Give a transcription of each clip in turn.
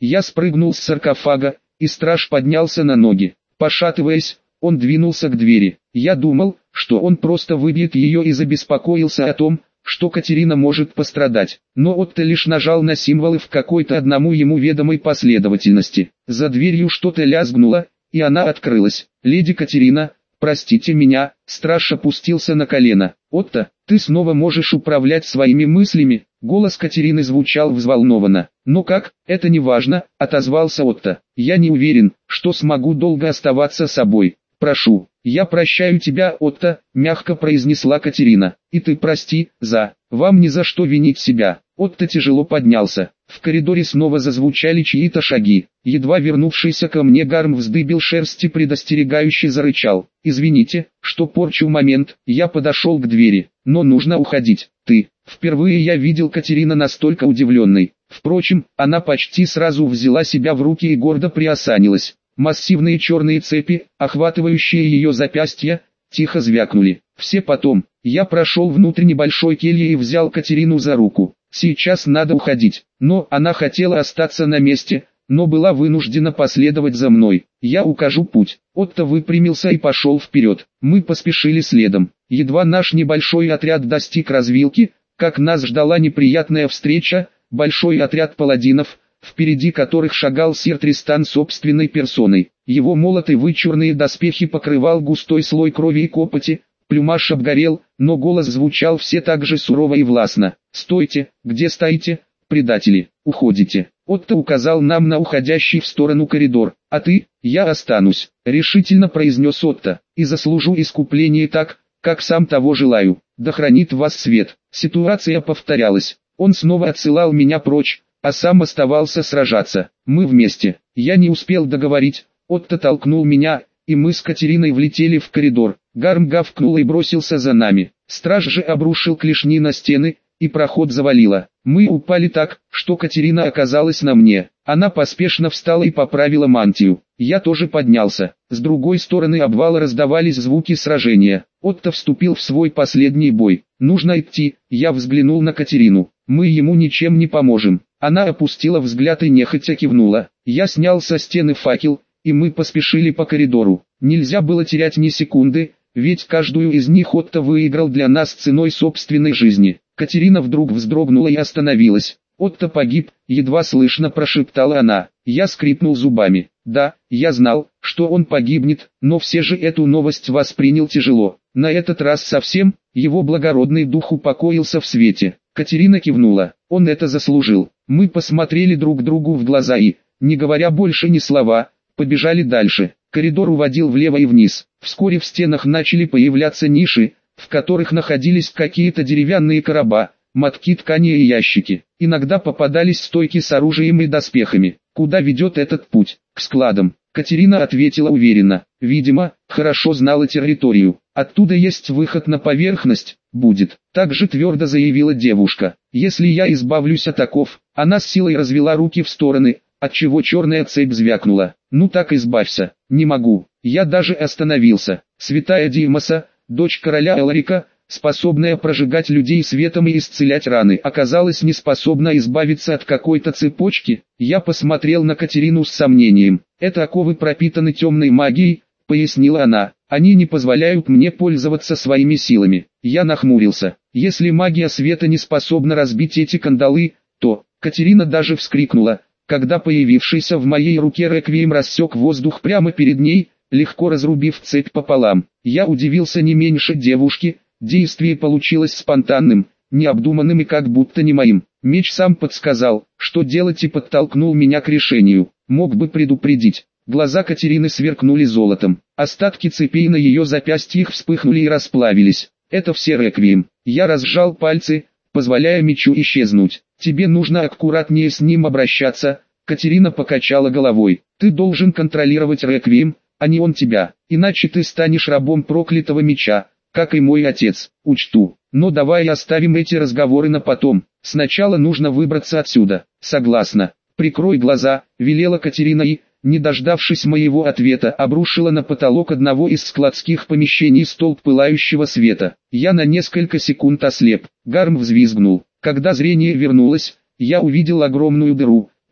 Я спрыгнул с саркофага, и страж поднялся на ноги. Пошатываясь, он двинулся к двери. Я думал, что он просто выбьет ее и забеспокоился о том, что Катерина может пострадать. Но Отто лишь нажал на символы в какой-то одному ему ведомой последовательности. За дверью что-то лязгнуло, и она открылась. «Леди Катерина, простите меня», страж опустился на колено. «Отто, ты снова можешь управлять своими мыслями?» Голос Катерины звучал взволнованно. «Но как, это не важно», отозвался Отто. «Я не уверен, что смогу долго оставаться собой. Прошу, я прощаю тебя, Отто», мягко произнесла Катерина. «И ты прости, вам ни за что винить себя». Отто тяжело поднялся. В коридоре снова зазвучали чьи-то шаги. Едва вернувшийся ко мне Гарм вздыбил шерсть и предостерегающе зарычал. «Извините, что порчу момент», я подошел к двери. «Но нужно уходить». «Ты». Впервые я видел Катерина настолько удивленной. Впрочем, она почти сразу взяла себя в руки и гордо приосанилась. Массивные черные цепи, охватывающие ее запястья, тихо звякнули. Все потом. Я прошел внутрь небольшой кельи и взял Катерину за руку. Сейчас надо уходить. Но она хотела остаться на месте, но была вынуждена последовать за мной. Я укажу путь. Отто выпрямился и пошел вперед. Мы поспешили следом. Едва наш небольшой отряд достиг развилки, как нас ждала неприятная встреча, большой отряд паладинов, впереди которых шагал сир Тристан собственной персоной. Его молот и вычурные доспехи покрывал густой слой крови и копоти, плюмаж обгорел, но голос звучал все так же сурово и властно. «Стойте, где стоите, предатели, уходите!» Отто указал нам на уходящий в сторону коридор. «А ты, я останусь», — решительно произнес Отто, «и заслужу искупление так, как сам того желаю. Да хранит вас свет». Ситуация повторялась. Он снова отсылал меня прочь, а сам оставался сражаться. Мы вместе. Я не успел договорить. Отто толкнул меня, и мы с Катериной влетели в коридор. Гарм гавкнул и бросился за нами. Страж же обрушил клешни на стены, и проход завалило. Мы упали так, что Катерина оказалась на мне. Она поспешно встала и поправила мантию. Я тоже поднялся. С другой стороны обвала раздавались звуки сражения. Отто вступил в свой последний бой. «Нужно идти», я взглянул на Катерину. «Мы ему ничем не поможем». Она опустила взгляд и нехотя кивнула. Я снял со стены факел, и мы поспешили по коридору. Нельзя было терять ни секунды, ведь каждую из них Отто выиграл для нас ценой собственной жизни. Катерина вдруг вздрогнула и остановилась. «Отто погиб», едва слышно прошептала она. Я скрипнул зубами. Да, я знал, что он погибнет, но все же эту новость воспринял тяжело. На этот раз совсем, его благородный дух упокоился в свете. Катерина кивнула. Он это заслужил. Мы посмотрели друг другу в глаза и, не говоря больше ни слова, побежали дальше. Коридор уводил влево и вниз. Вскоре в стенах начали появляться ниши, в которых находились какие-то деревянные короба, мотки ткани и ящики. Иногда попадались стойки с оружием и доспехами. Куда ведет этот путь? К складам. Катерина ответила уверенно. Видимо, хорошо знала территорию. Оттуда есть выход на поверхность. Будет. Так же твердо заявила девушка. Если я избавлюсь от оков. Она с силой развела руки в стороны, отчего черная цепь звякнула. Ну так избавься. Не могу. Я даже остановился. Святая Димаса, дочь короля Эларика, способная прожигать людей светом и исцелять раны, оказалась неспособна избавиться от какой-то цепочки. Я посмотрел на Катерину с сомнением. «Это оковы пропитаны темной магией», — пояснила она. «Они не позволяют мне пользоваться своими силами». Я нахмурился. «Если магия света не способна разбить эти кандалы, то...» Катерина даже вскрикнула, когда появившийся в моей руке реквием рассек воздух прямо перед ней, легко разрубив цепь пополам. Я удивился не меньше девушки. Действие получилось спонтанным, необдуманным и как будто не моим. Меч сам подсказал, что делать, и подтолкнул меня к решению. Мог бы предупредить. Глаза Катерины сверкнули золотом. Остатки цепей на ее запястьях вспыхнули и расплавились. Это все реквием. Я разжал пальцы, позволяя мечу исчезнуть. «Тебе нужно аккуратнее с ним обращаться», — Катерина покачала головой. «Ты должен контролировать реквием, а не он тебя, иначе ты станешь рабом проклятого меча, как и мой отец». «Учту. Но давай оставим эти разговоры на потом. Сначала нужно выбраться отсюда». «Согласна. Прикрой глаза», — велела Катерина и, не дождавшись моего ответа, обрушила на потолок одного из складских помещений столб пылающего света. Я на несколько секунд ослеп. Гарм взвизгнул. Когда зрение вернулось, я увидел огромную дыру,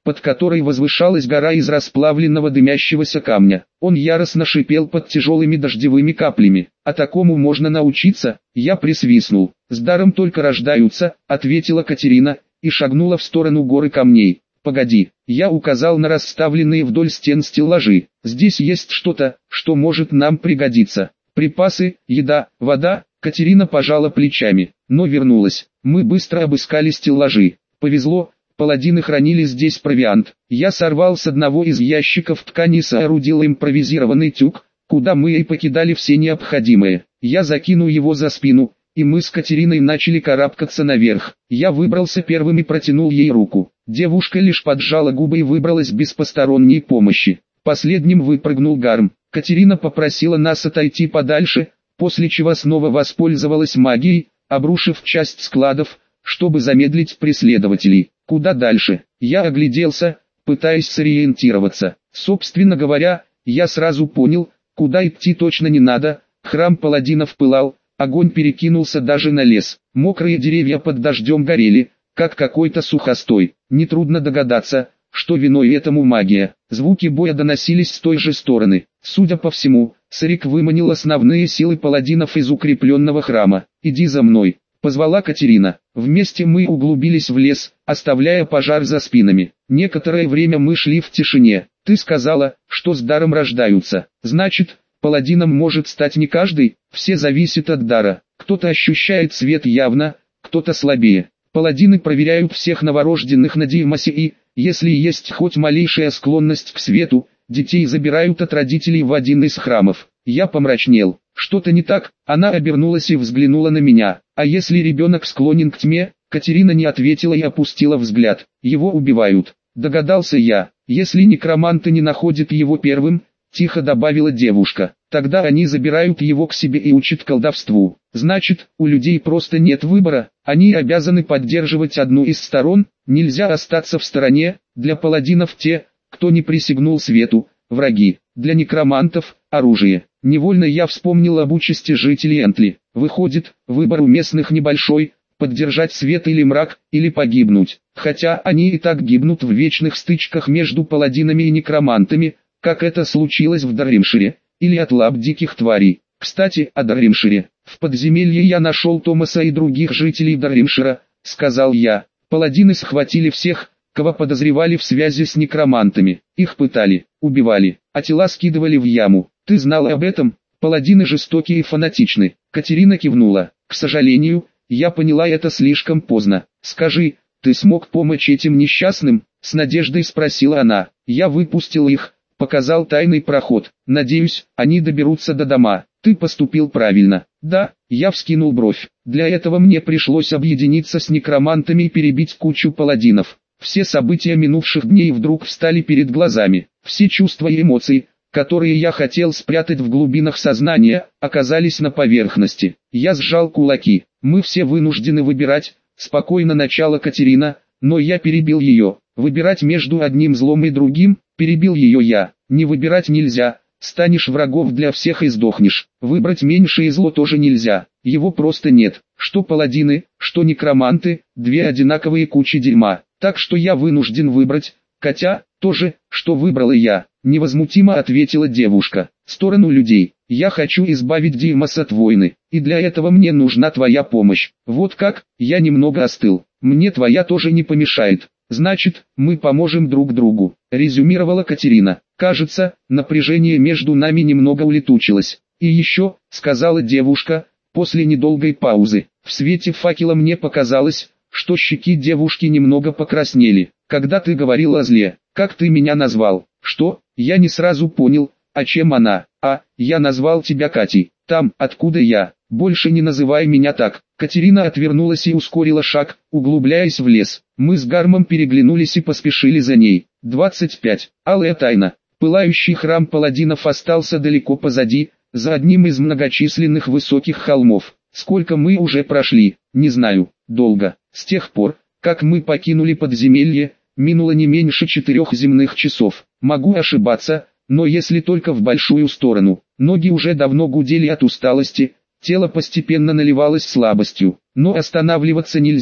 под которой возвышалась гора из расплавленного дымящегося камня. Он яростно шипел под тяжелыми дождевыми каплями. «А такому можно научиться?» Я присвистнул. «С даром только рождаются», — ответила Катерина, и шагнула в сторону горы камней. «Погоди», я указал на расставленные вдоль стен стеллажи. «Здесь есть что-то, что может нам пригодиться. Припасы, еда, вода». Катерина пожала плечами, но вернулась. Мы быстро обыскали стеллажи. Повезло, паладины хранили здесь провиант. Я сорвал с одного из ящиков ткани и соорудил импровизированный тюк, куда мы и покидали все необходимое. Я закинул его за спину, и мы с Катериной начали карабкаться наверх. Я выбрался первым и протянул ей руку. Девушка лишь поджала губы и выбралась без посторонней помощи. Последним выпрыгнул Гарм. Катерина попросила нас отойти подальше, после чего снова воспользовалась магией, обрушив часть складов, чтобы замедлить преследователей. Куда дальше? Я огляделся, пытаясь сориентироваться. Собственно говоря, я сразу понял, куда идти точно не надо. Храм паладинов пылал, огонь перекинулся даже на лес. Мокрые деревья под дождем горели, как какой-то сухостой. Нетрудно догадаться, что виной этому магия. Звуки боя доносились с той же стороны. Судя по всему, Сарик выманил основные силы паладинов из укрепленного храма. «Иди за мной», — позвала Катерина. Вместе мы углубились в лес, оставляя пожар за спинами. Некоторое время мы шли в тишине. «Ты сказала, что с даром рождаются. Значит, паладином может стать не каждый, все зависит от дара. Кто-то ощущает свет явно, кто-то слабее. Паладины проверяют всех новорожденных на Димасе и, если есть хоть малейшая склонность к свету, детей забирают от родителей в один из храмов». Я помрачнел. Что-то не так? Она обернулась и взглянула на меня. «А если ребенок склонен к тьме?» Катерина не ответила и опустила взгляд. «Его убивают», догадался я. «Если некроманты не находят его первым», тихо добавила девушка, «тогда они забирают его к себе и учат колдовству. Значит, у людей просто нет выбора, они обязаны поддерживать одну из сторон, нельзя остаться в стороне. Для паладинов те, кто не присягнул свету, враги, для некромантов – оружие». Невольно я вспомнил об участи жителей Энтли. Выходит, выбор у местных небольшой – поддержать свет или мрак, или погибнуть. Хотя они и так гибнут в вечных стычках между паладинами и некромантами, как это случилось в Дарримшире, или от лап диких тварей. Кстати, о Дарримшире. «В подземелье я нашел Томаса и других жителей Дарримшира», — сказал я. «Паладины схватили всех, кого подозревали в связи с некромантами. Их пытали, убивали, а тела скидывали в яму. Ты знал об этом?» «Паладины жестокие и фанатичны». Катерина кивнула. «К сожалению, я поняла это слишком поздно. Скажи, ты смог помочь этим несчастным?» — с надеждой спросила она. «Я выпустил их, показал тайный проход. Надеюсь, они доберутся до дома. Ты поступил правильно». «Да», я вскинул бровь. «Для этого мне пришлось объединиться с некромантами и перебить кучу паладинов». Все события минувших дней вдруг встали перед глазами. Все чувства и эмоции, которые я хотел спрятать в глубинах сознания, оказались на поверхности. Я сжал кулаки. «Мы все вынуждены выбирать», — спокойно начала Катерина, но я перебил ее. «Выбирать между одним злом и другим», — перебил ее я. «Не выбирать нельзя, станешь врагов для всех и сдохнешь. Выбрать меньшее зло тоже нельзя, его просто нет. Что паладины, что некроманты, две одинаковые кучи дерьма. Так что я вынужден выбрать, Катя, то же, что выбрала я», — невозмутимо ответила девушка. «Сторону людей. Я хочу избавить Димас от войны, и для этого мне нужна твоя помощь». «Вот как?» Я немного остыл. «Мне твоя тоже не помешает. Значит, мы поможем друг другу», — резюмировала Катерина. «Кажется, напряжение между нами немного улетучилось». «И еще», — сказала девушка, после недолгой паузы. В свете факела мне показалось, что щеки девушки немного покраснели. «Когда ты говорил о зле, как ты меня назвал?» «Что?» Я не сразу понял, а чем она? Я назвал тебя Катей. Там, откуда я. Больше не называй меня так». Катерина отвернулась и ускорила шаг, углубляясь в лес. Мы с Гармом переглянулись и поспешили за ней. 25. Алая тайна. Пылающий храм паладинов остался далеко позади, за одним из многочисленных высоких холмов. Сколько мы уже прошли, не знаю, долго. С тех пор, как мы покинули подземелье, минуло не меньше 4 земных часов. Могу ошибаться, но если только в большую сторону. Ноги уже давно гудели от усталости, тело постепенно наливалось слабостью. Но останавливаться нельзя,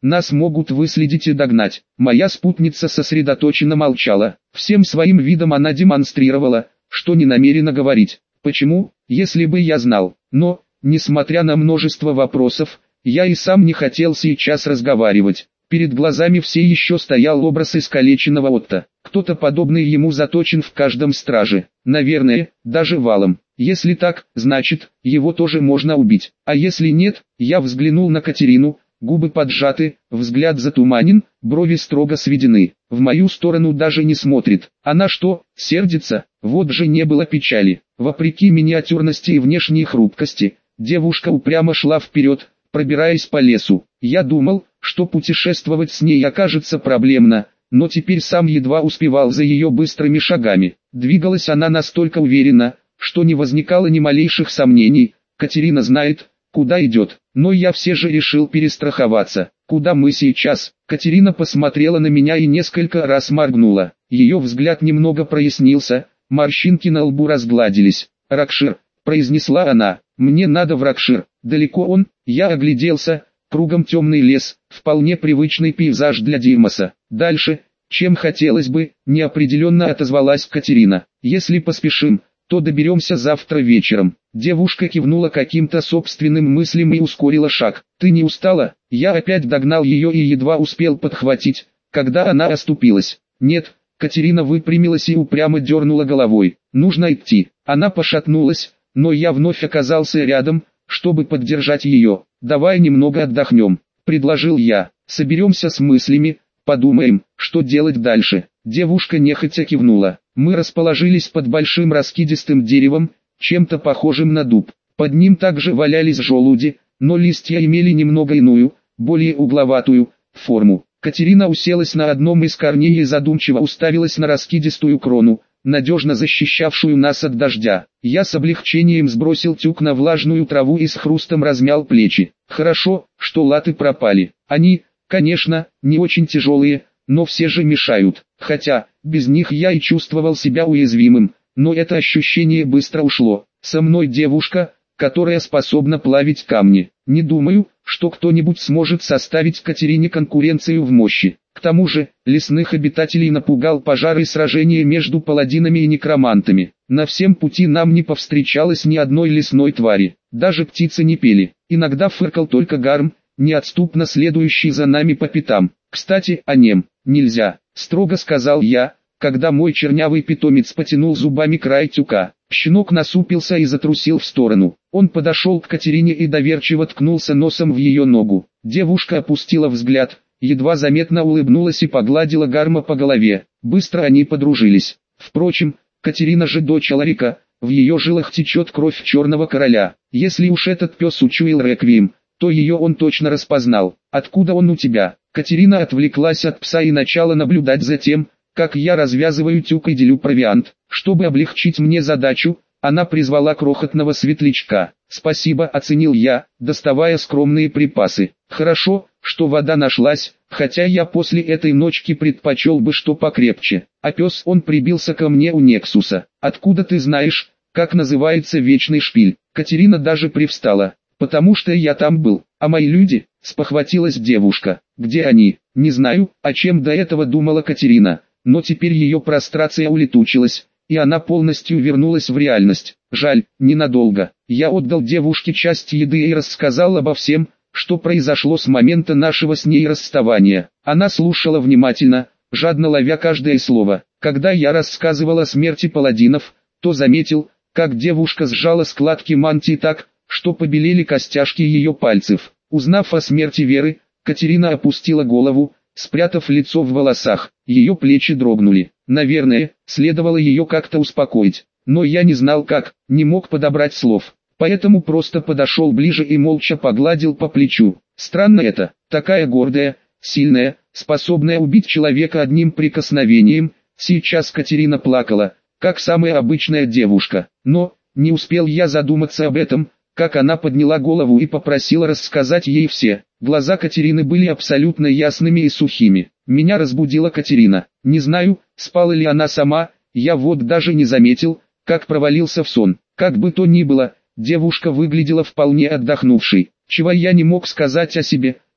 нас могут выследить и догнать. Моя спутница сосредоточенно молчала. Всем своим видом она демонстрировала, что не намерена говорить. Почему? Если бы я знал. Но, несмотря на множество вопросов, я и сам не хотел сейчас разговаривать. Перед глазами все еще стоял образ искалеченного Отто. Кто-то подобный ему заточен в каждом страже. Наверное, даже валом. Если так, значит, его тоже можно убить. А если нет, я взглянул на Катерину, губы поджаты, взгляд затуманен, брови строго сведены. В мою сторону даже не смотрит. Она что, сердится? Вот же не было печали. Вопреки миниатюрности и внешней хрупкости, девушка упрямо шла вперед, пробираясь по лесу. Я думал, что путешествовать с ней окажется проблемно, но теперь сам едва успевал за ее быстрыми шагами. Двигалась она настолько уверенно, что не возникало ни малейших сомнений. Катерина знает, куда идет, но я все же решил перестраховаться. Куда мы сейчас? Катерина посмотрела на меня и несколько раз моргнула. Ее взгляд немного прояснился, морщинки на лбу разгладились. «Ракшир», — произнесла она, — «мне надо в Ракшир». Далеко он? Я огляделся. Кругом темный лес, вполне привычный пейзаж для Димаса. Дальше, чем хотелось бы, неопределенно отозвалась Катерина. Если поспешим, то доберемся завтра вечером. Девушка кивнула каким-то собственным мыслям и ускорила шаг. Ты не устала? Я опять догнал ее и едва успел подхватить, когда она оступилась. Нет, Катерина выпрямилась и упрямо дернула головой. Нужно идти. Она пошатнулась, но я вновь оказался рядом, чтобы поддержать ее. «Давай немного отдохнем», — предложил я. «Соберемся с мыслями, подумаем, что делать дальше». Девушка нехотя кивнула. Мы расположились под большим раскидистым деревом, чем-то похожим на дуб. Под ним также валялись желуди, но листья имели немного иную, более угловатую, форму. Катерина уселась на одном из корней и задумчиво уставилась на раскидистую крону, надежно защищавшую нас от дождя. Я с облегчением сбросил тюк на влажную траву и с хрустом размял плечи. Хорошо, что латы пропали. Они, конечно, не очень тяжелые, но все же мешают. Хотя, без них я и чувствовал себя уязвимым, но это ощущение быстро ушло. Со мной девушка, которая способна плавить камни. Не думаю, что кто-нибудь сможет составить Катерине конкуренцию в мощи. К тому же, лесных обитателей напугал пожар и сражение между паладинами и некромантами. На всем пути нам не повстречалось ни одной лесной твари. Даже птицы не пели. Иногда фыркал только гарм, неотступно следующий за нами по пятам. «Кстати, о нем нельзя», — строго сказал я, когда мой чернявый питомец потянул зубами край тюка. Щенок насупился и затрусил в сторону. Он подошел к Катерине и доверчиво ткнулся носом в ее ногу. Девушка опустила взгляд, едва заметно улыбнулась и погладила гарма по голове. Быстро они подружились. Впрочем, Катерина же дочь Аларика, в ее жилах течет кровь черного короля. Если уж этот пес учуял реквием, то ее он точно распознал. «Откуда он у тебя?» Катерина отвлеклась от пса и начала наблюдать за тем, как я развязываю тюк и делю провиант. Чтобы облегчить мне задачу, она призвала крохотного светлячка. «Спасибо», — оценил я, доставая скромные припасы. «Хорошо, что вода нашлась, хотя я после этой ночки предпочел бы что покрепче. А пес он прибился ко мне у Нексуса. Откуда ты знаешь, как называется вечный шпиль?» Катерина даже привстала. «Потому что я там был. А мои люди?» — спохватилась девушка. «Где они?» «Не знаю, о чем до этого думала Катерина, но теперь ее прострация улетучилась, и она полностью вернулась в реальность. Жаль, ненадолго. Я отдал девушке часть еды и рассказал обо всем, что произошло с момента нашего с ней расставания. Она слушала внимательно, жадно ловя каждое слово. Когда я рассказывал о смерти паладинов, то заметил, как девушка сжала складки мантии так, что побелели костяшки ее пальцев. Узнав о смерти Веры, Катерина опустила голову, спрятав лицо в волосах. Ее плечи дрогнули. Наверное, следовало ее как-то успокоить. Но я не знал как, не мог подобрать слов. Поэтому просто подошел ближе и молча погладил по плечу. Странно это, такая гордая, сильная, способная убить человека одним прикосновением. Сейчас Катерина плакала, как самая обычная девушка. Но, не успел я задуматься об этом, как она подняла голову и попросила рассказать ей все. Глаза Катерины были абсолютно ясными и сухими. Меня разбудила Катерина. Не знаю, спала ли она сама, я вот даже не заметил, как провалился в сон. Как бы то ни было, девушка выглядела вполне отдохнувшей, чего я не мог сказать о себе.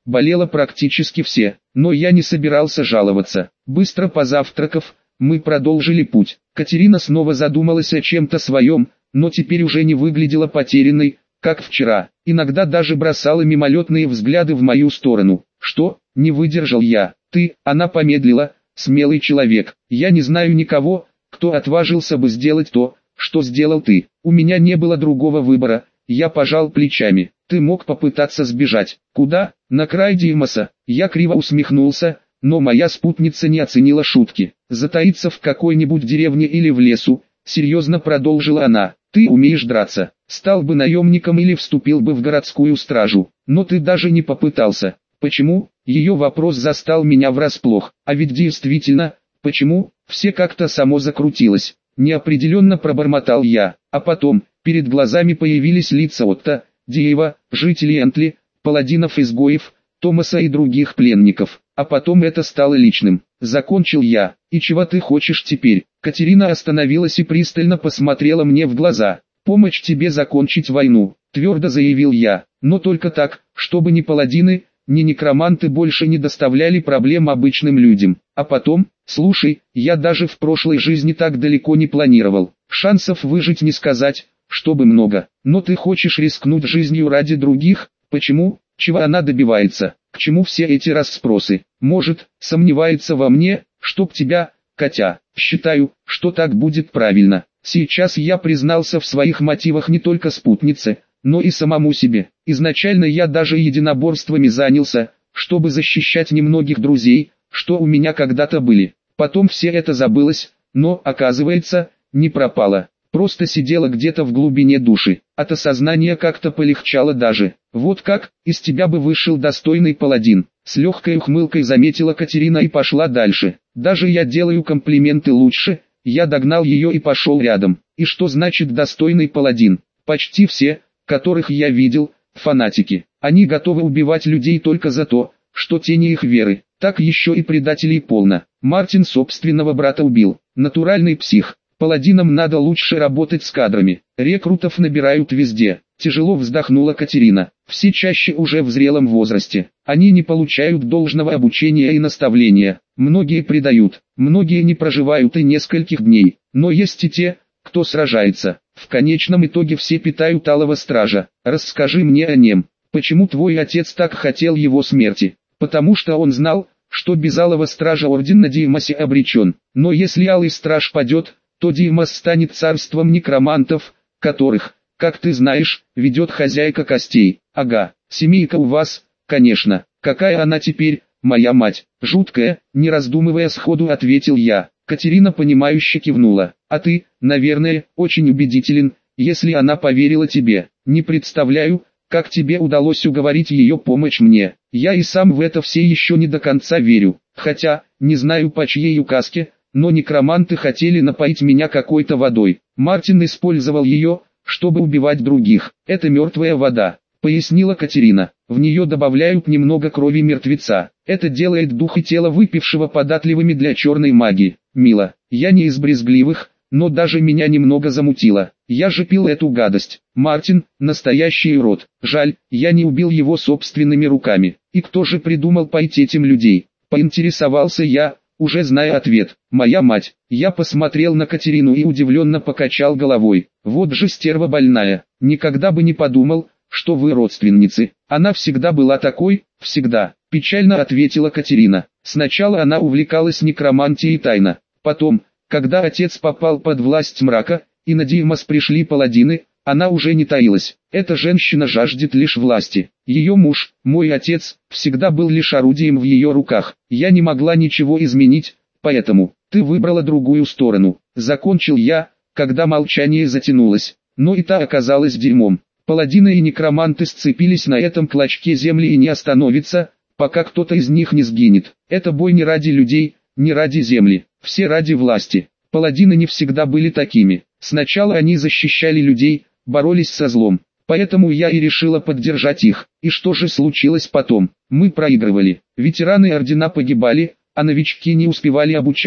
болело практически все, но я не собирался жаловаться. Быстро позавтракав, мы продолжили путь. Катерина снова задумалась о чем-то своем, но теперь уже не выглядела потерянной, как вчера. Иногда даже бросала мимолетные взгляды в мою сторону. «Что?» — не выдержал я. «Ты», — она помедлила, — «смелый человек. Я не знаю никого, кто отважился бы сделать то, что сделал ты. У меня не было другого выбора». Я пожал плечами. «Ты мог попытаться сбежать». «Куда?» «На край Димаса». Я криво усмехнулся, но моя спутница не оценила шутки. «Затаиться в какой-нибудь деревне или в лесу», — серьезно продолжила она. «Ты умеешь драться. Стал бы наемником или вступил бы в городскую стражу. Но ты даже не попытался. Почему?» Ее вопрос застал меня врасплох. А ведь действительно, почему? Все как-то само закрутилось. Неопределенно пробормотал я. А потом, перед глазами появились лица Отто, Диева, жителей Энтли, паладинов-изгоев, Томаса и других пленников. А потом это стало личным. Закончил я. «И чего ты хочешь теперь?» Катерина остановилась и пристально посмотрела мне в глаза. «Помочь тебе закончить войну», — твердо заявил я. «Но только так, чтобы ни паладины, ни некроманты больше не доставляли проблем обычным людям. А потом, слушай, я даже в прошлой жизни так далеко не планировал. Шансов выжить не сказать, чтобы много. Но ты хочешь рискнуть жизнью ради других? Почему? Чего она добивается? К чему все эти расспросы? Может, сомневается во мне, чтоб тебя, Катя? Считаю, что так будет правильно. Сейчас я признался в своих мотивах не только спутнице, но и самому себе. Изначально я даже единоборствами занялся, чтобы защищать немногих друзей, что у меня когда-то были. Потом все это забылось, но, оказывается, не пропало. Просто сидела где-то в глубине души. От осознания как-то полегчало даже. Вот как, из тебя бы вышел достойный паладин. С легкой ухмылкой заметила Катерина и пошла дальше. Даже я делаю комплименты лучше. Я догнал ее и пошел рядом. И что значит достойный паладин? Почти все, которых я видел, фанатики. Они готовы убивать людей только за то, что тени их веры. Так еще и предателей полно. Мартин собственного брата убил. Натуральный псих. Паладинам надо лучше работать с кадрами. Рекрутов набирают везде. Тяжело вздохнула Катерина. Все чаще уже в зрелом возрасте. Они не получают должного обучения и наставления. Многие предают. Многие не проживают и нескольких дней. Но есть и те, кто сражается. В конечном итоге все питают Алого Стража. Расскажи мне о нем. Почему твой отец так хотел его смерти? Потому что он знал, что без Алого Стража Орден на Димасе обречен. Но если Алый Страж падет, то Димас станет царством некромантов, которых, как ты знаешь, ведет хозяйка костей. Ага, семейка у вас, конечно. Какая она теперь, моя мать? Жуткая, не раздумывая сходу ответил я. Катерина понимающе кивнула. А ты, наверное, очень убедителен, если она поверила тебе. Не представляю, как тебе удалось уговорить ее помочь мне. Я и сам в это все еще не до конца верю. Хотя, не знаю по чьей указке, но некроманты хотели напоить меня какой-то водой. Мартин использовал ее, чтобы убивать других. Это мертвая вода, пояснила Катерина. В нее добавляют немного крови мертвеца. Это делает дух и тело выпившего податливыми для черной магии. Мило. Я не из брезгливых, но даже меня немного замутило. Я же пил эту гадость. Мартин – настоящий урод. Жаль, я не убил его собственными руками. И кто же придумал пойти этим людей? Поинтересовался я, уже зная ответ. Моя мать. Я посмотрел на Катерину и удивленно покачал головой. Вот же стерва больная. Никогда бы не подумал, что вы родственницы. Она всегда была такой, всегда. Печально ответила Катерина. Сначала она увлекалась некромантией тайно. Потом, когда отец попал под власть мрака, и на Димас пришли паладины, она уже не таилась. Эта женщина жаждет лишь власти. Ее муж, мой отец, всегда был лишь орудием в ее руках. Я не могла ничего изменить, поэтому ты выбрала другую сторону. Закончил я, когда молчание затянулось. Но и та оказалась дерьмом. Паладины и некроманты сцепились на этом клочке земли и не остановится, пока кто-то из них не сгинет. Это бой не ради людей, не ради земли, все ради власти. Паладины не всегда были такими. Сначала они защищали людей, боролись со злом. Поэтому я и решила поддержать их. И что же случилось потом? Мы проигрывали. Ветераны ордена погибали, а новички не успевали обучаться.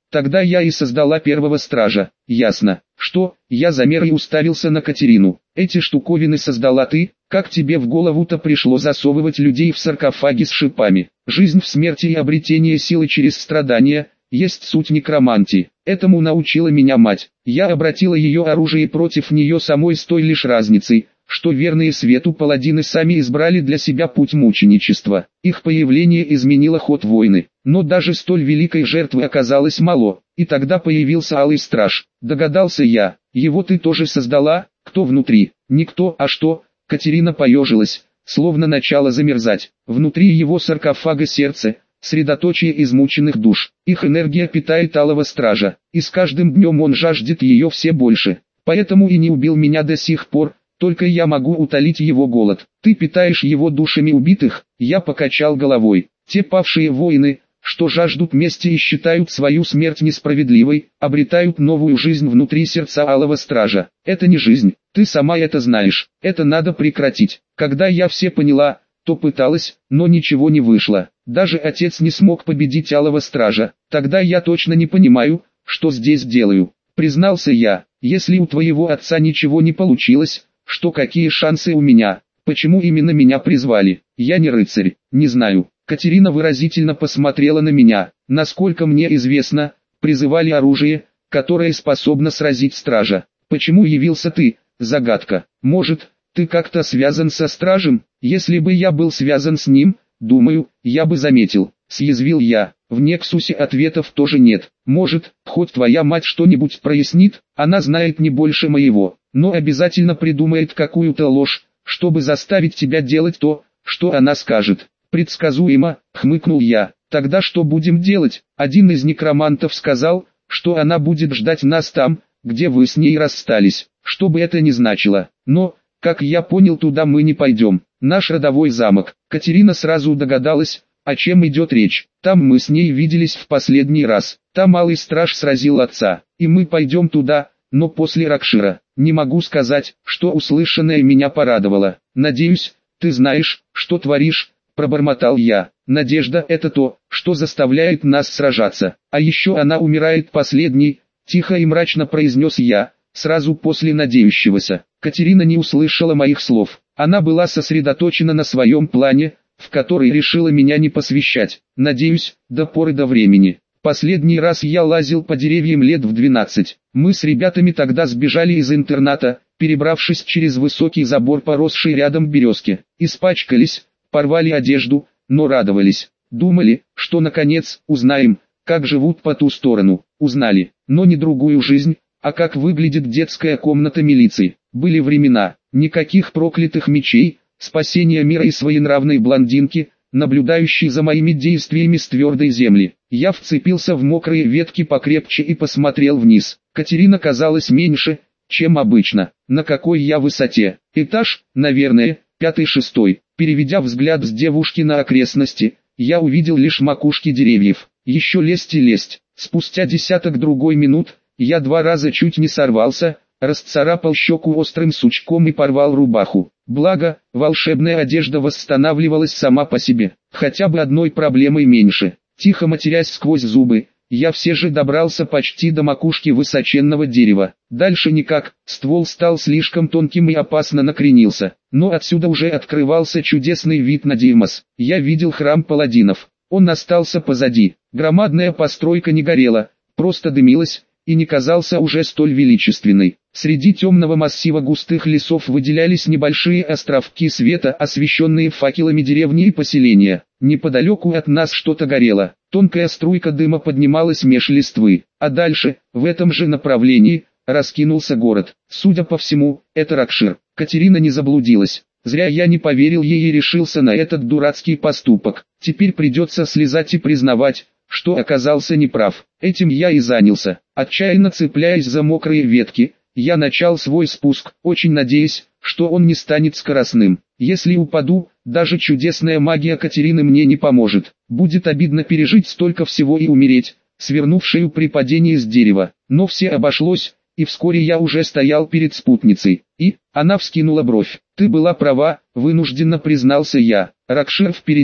Тогда я и создала первого стража. Ясно. Что? Я замер и уставился на Катерину. Эти штуковины создала ты? Как тебе в голову-то пришло засовывать людей в саркофаги с шипами? Жизнь в смерти и обретение силы через страдания есть суть некромантии. Этому научила меня мать. Я обратила ее оружие против нее самой с той лишь разницей, что верные свету паладины сами избрали для себя путь мученичества. Их появление изменило ход войны. Но даже столь великой жертвы оказалось мало, и тогда появился Алый Страж. Догадался я, его ты тоже создала? Кто внутри? Никто, а что? Катерина поежилась, словно начала замерзать. Внутри его саркофага сердце, средоточие измученных душ. Их энергия питает Алого Стража, и с каждым днем он жаждет ее все больше. Поэтому и не убил меня до сих пор, только я могу утолить его голод. Ты питаешь его душами убитых? Я покачал головой. Те павшие воины, что жаждут мести и считают свою смерть несправедливой, обретают новую жизнь внутри сердца Алого Стража. Это не жизнь, ты сама это знаешь. Это надо прекратить. Когда я все поняла, то пыталась, но ничего не вышло. Даже отец не смог победить Алого Стража. Тогда я точно не понимаю, что здесь делаю. Признался я, если у твоего отца ничего не получилось, что какие шансы у меня? Почему именно меня призвали? Я не рыцарь, не знаю. Катерина выразительно посмотрела на меня. Насколько мне известно, призывали оружие, которое способно сразить стража. Почему явился ты? Загадка. Может, ты как-то связан со стражем? Если бы я был связан с ним, думаю, я бы заметил. Съязвил я. В Нексусе ответов тоже нет. Может, хоть твоя мать что-нибудь прояснит? Она знает не больше моего, но обязательно придумает какую-то ложь, чтобы заставить тебя делать то, что она скажет. Предсказуемо, хмыкнул я. Тогда что будем делать? Один из некромантов сказал, что она будет ждать нас там, где вы с ней расстались. Что бы это ни значило. Но, как я понял, туда мы не пойдем. Наш родовой замок. Катерина сразу догадалась, о чем идет речь. Там мы с ней виделись в последний раз. Там Алый Страж сразил отца. И мы пойдем туда, но после Ракшира. Не могу сказать, что услышанное меня порадовало. Надеюсь, ты знаешь, что творишь, пробормотал я. Надежда — это то, что заставляет нас сражаться. А еще она умирает последней, тихо и мрачно произнес я, сразу после надеющегося. Катерина не услышала моих слов. Она была сосредоточена на своем плане, в который решила меня не посвящать. Надеюсь, до поры до времени. Последний раз я лазил по деревьям лет в 12. Мы с ребятами тогда сбежали из интерната, перебравшись через высокий забор, поросший рядом березки. Испачкались, порвали одежду, но радовались. Думали, что наконец узнаем, как живут по ту сторону. Узнали, но не другую жизнь, а как выглядит детская комната милиции. Были времена, никаких проклятых мечей, спасения мира и своенравной блондинки, наблюдающей за моими действиями с твердой земли. Я вцепился в мокрые ветки покрепче и посмотрел вниз. Катерина казалась меньше, чем обычно. На какой я высоте? Этаж, наверное, 5-6. Переведя взгляд с девушки на окрестности, я увидел лишь макушки деревьев. Еще лезть и лезть. Спустя десяток-другой минут, я 2 раза чуть не сорвался, расцарапал щеку острым сучком и порвал рубаху. Благо, волшебная одежда восстанавливалась сама по себе. Хотя бы одной проблемой меньше. Тихо матерясь сквозь зубы, я все же добрался почти до макушки высоченного дерева. Дальше никак, ствол стал слишком тонким и опасно накренился. Но отсюда уже открывался чудесный вид на Димас. Я видел храм паладинов. Он остался позади. Громадная постройка не горела, просто дымилась, и не казался уже столь величественной. Среди темного массива густых лесов выделялись небольшие островки света, освещенные факелами деревни и поселения. Неподалеку от нас что-то горело. Тонкая струйка дыма поднималась меж листвы. А дальше, в этом же направлении, раскинулся город. Судя по всему, это Ракшир. Катерина не заблудилась. Зря я не поверил ей и решился на этот дурацкий поступок. Теперь придется слезать и признавать, что оказался неправ. Этим я и занялся. Отчаянно цепляясь за мокрые ветки, я начал свой спуск, очень надеясь, что он не станет скоростным. Если упаду, даже чудесная магия Катерины мне не поможет. Будет обидно пережить столько всего и умереть, свернув шею при падении с дерева. Но все обошлось, и вскоре я уже стоял перед спутницей. И, она вскинула бровь. Ты была права, вынужденно признался я. Ракшир впереди.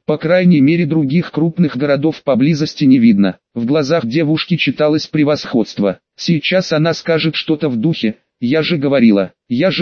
По крайней мере других крупных городов поблизости не видно. В глазах девушки читалось превосходство. Сейчас она скажет что-то в духе: я же говорила.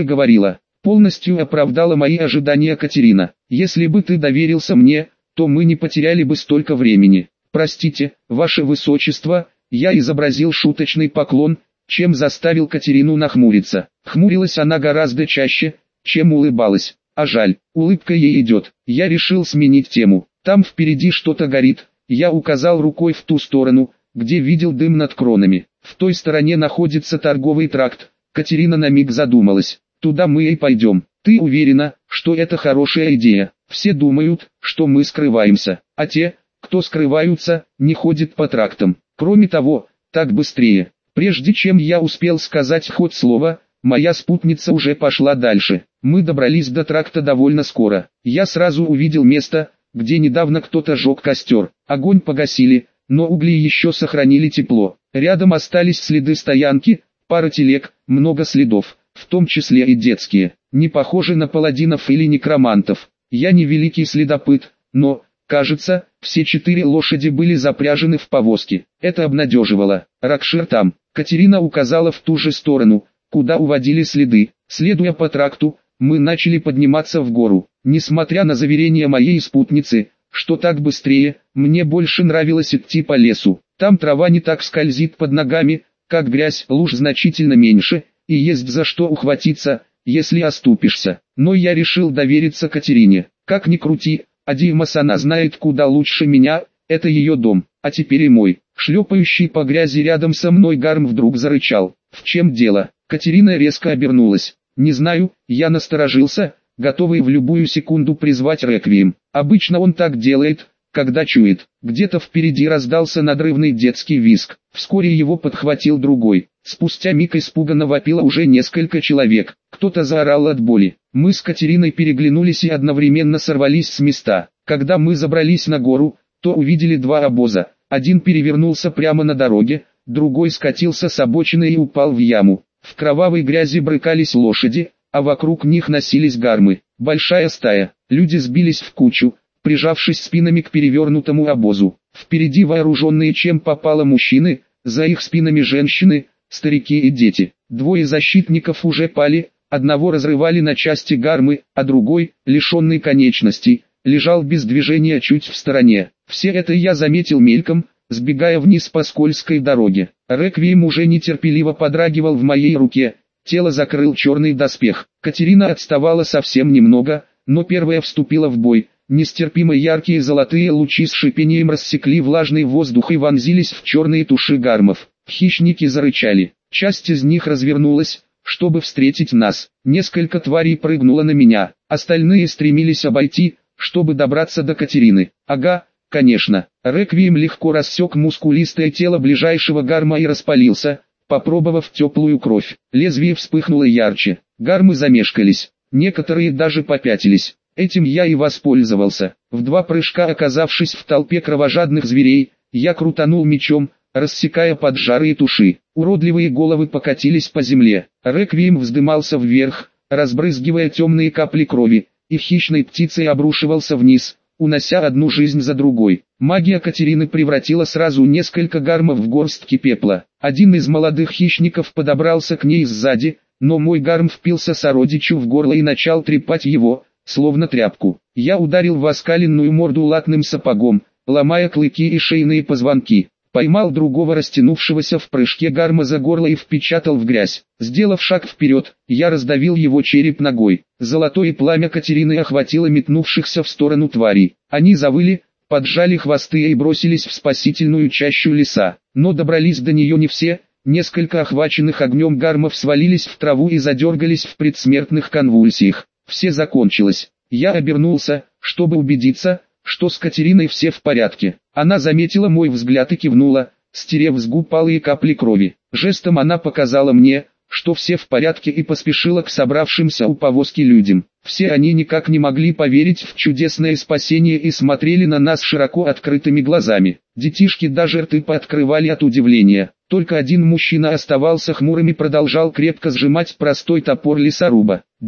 Полностью оправдала мои ожидания Катерина. Если бы ты доверился мне, то мы не потеряли бы столько времени. Простите, ваше высочество, я изобразил шуточный поклон, чем заставил Катерину нахмуриться. Хмурилась она гораздо чаще, чем улыбалась. А жаль, улыбка ей идет. Я решил сменить тему. Там впереди что-то горит. Я указал рукой в ту сторону, где видел дым над кронами. В той стороне находится торговый тракт. Катерина на миг задумалась. Туда мы и пойдем. Ты уверена, что это хорошая идея? Все думают, что мы скрываемся, а те, кто скрываются, не ходят по трактам. Кроме того, так быстрее. Прежде чем я успел сказать хоть слово, моя спутница уже пошла дальше. Мы добрались до тракта довольно скоро. Я сразу увидел место, где недавно кто-то жег костер. Огонь погасили, но угли еще сохранили тепло. Рядом остались следы стоянки, пара телег, много следов, в том числе и детские. Не похожи на паладинов или некромантов. Я не великий следопыт, но, кажется, все 4 лошади были запряжены в повозки. Это обнадеживало. Ракшир там. Катерина указала в ту же сторону, куда уводили следы. Следуя по тракту, мы начали подниматься в гору. Несмотря на заверения моей спутницы, что так быстрее, мне больше нравилось идти по лесу. Там трава не так скользит под ногами, как грязь, луж значительно меньше, и есть за что ухватиться, если оступишься. Но я решил довериться Катерине. Как ни крути, Адимас она знает куда лучше меня, это ее дом, а теперь и мой. Шлепающий по грязи рядом со мной Гарм вдруг зарычал. В чем дело? Катерина резко обернулась. Не знаю, я насторожился, готовый в любую секунду призвать реквием. Обычно он так делает, когда чует. Где-то впереди раздался надрывный детский визг. Вскоре его подхватил другой. Спустя миг испуганно вопило уже несколько человек. Кто-то заорал от боли. Мы с Катериной переглянулись и одновременно сорвались с места. Когда мы забрались на гору, то увидели 2 обоза. Один перевернулся прямо на дороге, другой скатился с обочины и упал в яму. В кровавой грязи брыкались лошади, а вокруг них носились гармы. Большая стая. Люди сбились в кучу, прижавшись спинами к перевернутому обозу. Впереди вооруженные чем попало мужчины, за их спинами женщины, старики и дети. 2 защитников уже пали, одного разрывали на части гармы, а другой, лишенный конечностей, лежал без движения чуть в стороне. Все это я заметил мельком, сбегая вниз по скользкой дороге. Реквием уже нетерпеливо подрагивал в моей руке, тело закрыл черный доспех. Катерина отставала совсем немного, но первая вступила в бой. Нестерпимо яркие золотые лучи с шипением рассекли влажный воздух и вонзились в черные туши гармов. Хищники зарычали. Часть из них развернулась, чтобы встретить нас. Несколько тварей прыгнуло на меня, остальные стремились обойти, чтобы добраться до Катерины. Ага, конечно. Реквием легко рассек мускулистое тело ближайшего гарма и распалился, попробовав теплую кровь. Лезвие вспыхнуло ярче. Гармы замешкались. Некоторые даже попятились. Этим я и воспользовался. В 2 прыжка оказавшись в толпе кровожадных зверей, я крутанул мечом, рассекая поджарые туши. Уродливые головы покатились по земле. Реквием вздымался вверх, разбрызгивая темные капли крови, и хищной птицей обрушивался вниз, унося одну жизнь за другой. Магия Катерины превратила сразу несколько гармов в горстки пепла. Один из молодых хищников подобрался к ней сзади, но мой гарм впился сородичу в горло и начал трепать его, словно тряпку. Я ударил в оскаленную морду латным сапогом, ломая клыки и шейные позвонки. Поймал другого растянувшегося в прыжке гарма за горло и впечатал в грязь. Сделав шаг вперед, я раздавил его череп ногой. Золотое пламя Катерины охватило метнувшихся в сторону тварей. Они завыли, поджали хвосты и бросились в спасительную чащу леса. Но добрались до нее не все. Несколько охваченных огнем гармов свалились в траву и задергались в предсмертных конвульсиях. Все закончилось. Я обернулся, чтобы убедиться, что с Катериной все в порядке. Она заметила мой взгляд и кивнула, стерев с губ алые капли крови. Жестом она показала мне, что все в порядке, и поспешила к собравшимся у повозки людям. Все они никак не могли поверить в чудесное спасение и смотрели на нас широко открытыми глазами. Детишки даже рты пооткрывали от удивления. Только один мужчина оставался хмурым и продолжал крепко сжимать простой топор лесоруба. «Дядя,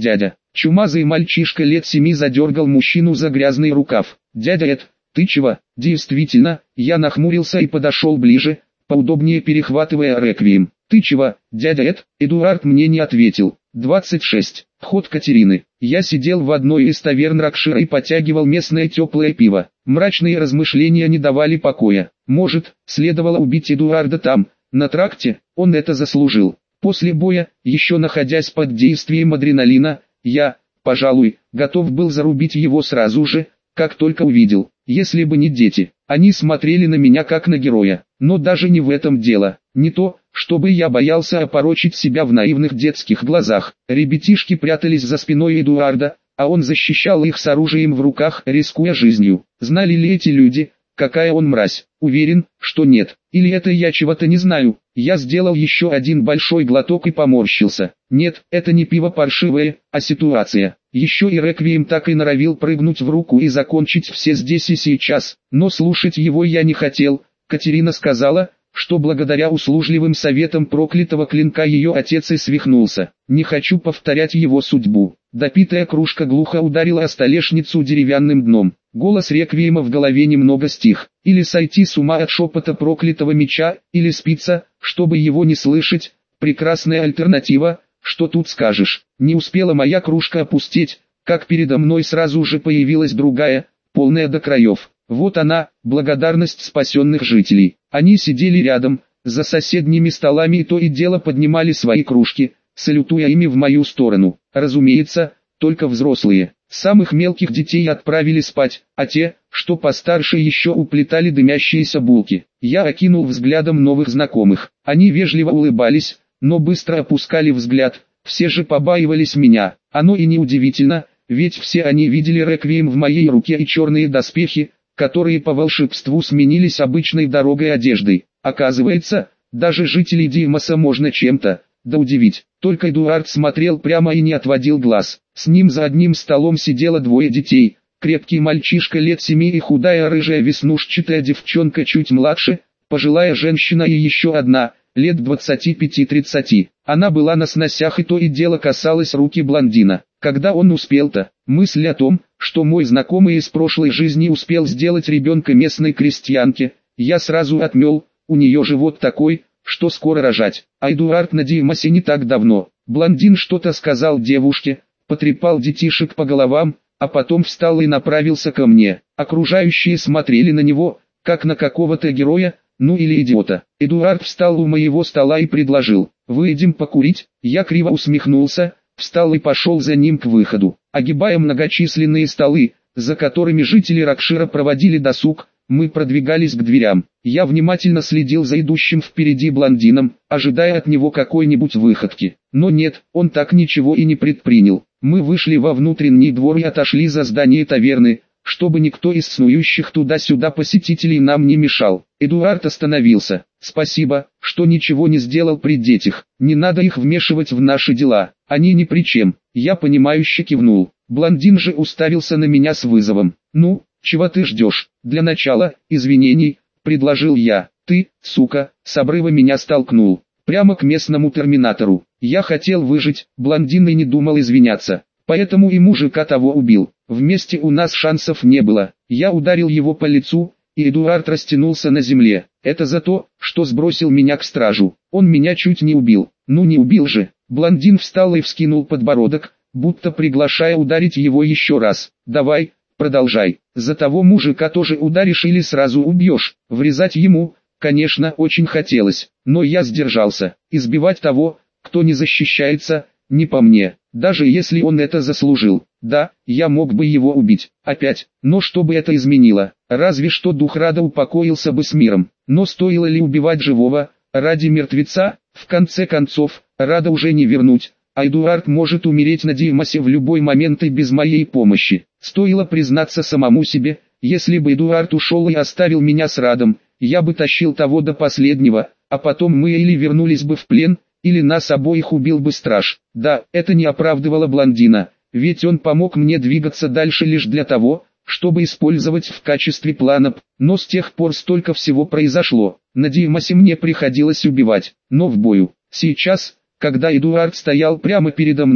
Чумазый мальчишка лет 7 задергал мужчину за грязный рукав. «Дядя Эд, ты чего?» Действительно, я нахмурился и подошел ближе, поудобнее перехватывая реквием. «Ты чего, дядя Эд?» Эдуард мне не ответил. 26. Вход Катерины. Я сидел в одной из таверн Ракшира и потягивал местное теплое пиво. Мрачные размышления не давали покоя. Может, следовало убить Эдуарда там, на тракте, он это заслужил. После боя, еще находясь под действием адреналина, я, пожалуй, готов был зарубить его сразу же, как только увидел. Если бы не дети, они смотрели на меня как на героя. Но даже не в этом дело. Не то, чтобы я боялся опорочить себя в наивных детских глазах. Ребятишки прятались за спиной Эдуарда, а он защищал их с оружием в руках, рискуя жизнью. Знали ли эти люди, какая он мразь? Уверен, что нет. Или это я чего-то не знаю. Я сделал еще один большой глоток и поморщился. Нет, это не пиво паршивое, а ситуация. Еще и реквием так и норовил прыгнуть в руку и закончить все здесь и сейчас. Но слушать его я не хотел. Катерина сказала, что благодаря услужливым советам проклятого клинка ее отец и свихнулся. Не хочу повторять его судьбу. Допитая кружка глухо ударила о столешницу деревянным дном. Голос реквиема в голове немного стих. Или сойти с ума от шепота проклятого меча, или спиться, чтобы его не слышать. Прекрасная альтернатива, что тут скажешь. Не успела моя кружка опустеть, как передо мной сразу же появилась другая, полная до краев. Вот она, благодарность спасенных жителей. Они сидели рядом, за соседними столами и то и дело поднимали свои кружки, салютуя ими в мою сторону. Разумеется, только взрослые. Самых мелких детей отправили спать, а те, что постарше, еще уплетали дымящиеся булки. Я окинул взглядом новых знакомых. Они вежливо улыбались, но быстро опускали взгляд, все же побаивались меня. Оно и неудивительно, ведь все они видели реквием в моей руке и черные доспехи, которые по волшебству сменились обычной дорогой одеждой. Оказывается, даже жителей Димаса можно чем-то, да удивить. Только Эдуард смотрел прямо и не отводил глаз. С ним за одним столом сидело двое детей. Крепкий мальчишка лет 7 и худая рыжая веснушчатая девчонка чуть младше, пожилая женщина и еще одна, лет 25-30. Она была на сносях и то и дело касалась руки блондина. Когда он успел-то? Мысль о том, что мой знакомый из прошлой жизни успел сделать ребенка местной крестьянки, я сразу отмел. У нее живот такой, что скоро рожать. А Эдуард на Димасе не так давно. Блондин что-то сказал девушке, потрепал детишек по головам, а потом встал и направился ко мне. Окружающие смотрели на него, как на какого-то героя, ну или идиота. Эдуард встал у моего стола и предложил: «Выйдем покурить». Я криво усмехнулся, встал и пошел за ним к выходу. Огибая многочисленные столы, за которыми жители Ракшира проводили досуг, мы продвигались к дверям. Я внимательно следил за идущим впереди блондином, ожидая от него какой-нибудь выходки. Но нет, он так ничего и не предпринял. Мы вышли во внутренний двор и отошли за здание таверны, чтобы никто из снующих туда-сюда посетителей нам не мешал. Эдуард остановился. «Спасибо, что ничего не сделал при детях. Не надо их вмешивать в наши дела. Они ни при чем». Я понимающе кивнул. Блондин же уставился на меня с вызовом. «Ну, чего ты ждешь? Для начала, извинений», — предложил я. «Ты, сука, с обрыва меня столкнул. Прямо к местному терминатору. Я хотел выжить», — блондин и не думал извиняться. «Поэтому и мужика того убил. Вместе у нас шансов не было». Я ударил его по лицу, и Эдуард растянулся на земле. «Это за то, что сбросил меня к стражу. Он меня чуть не убил». «Ну не убил же». Блондин встал и вскинул подбородок, будто приглашая ударить его еще раз. «Давай, продолжай. За того мужика тоже ударишь или сразу убьешь?» Врезать ему, конечно, очень хотелось, но я сдержался. Избивать того, кто не защищается, не по мне, даже если он это заслужил. Да, я мог бы его убить, опять, но что бы это изменило? Разве что дух Рада упокоился бы с миром. Но стоило ли убивать живого, ради мертвеца? В конце концов, Рада уже не вернуть, а Эдуард может умереть на Димасе в любой момент и без моей помощи. Стоило признаться самому себе, если бы Эдуард ушел и оставил меня с Радом, я бы тащил того до последнего, а потом мы или вернулись бы в плен, или нас обоих убил бы страж. Да, это не оправдывало блондина, ведь он помог мне двигаться дальше лишь для того, чтобы использовать в качестве плана. Но с тех пор столько всего произошло. На Димасе мне приходилось убивать, но в бою. Сейчас, когда Эдуард стоял прямо передо мной,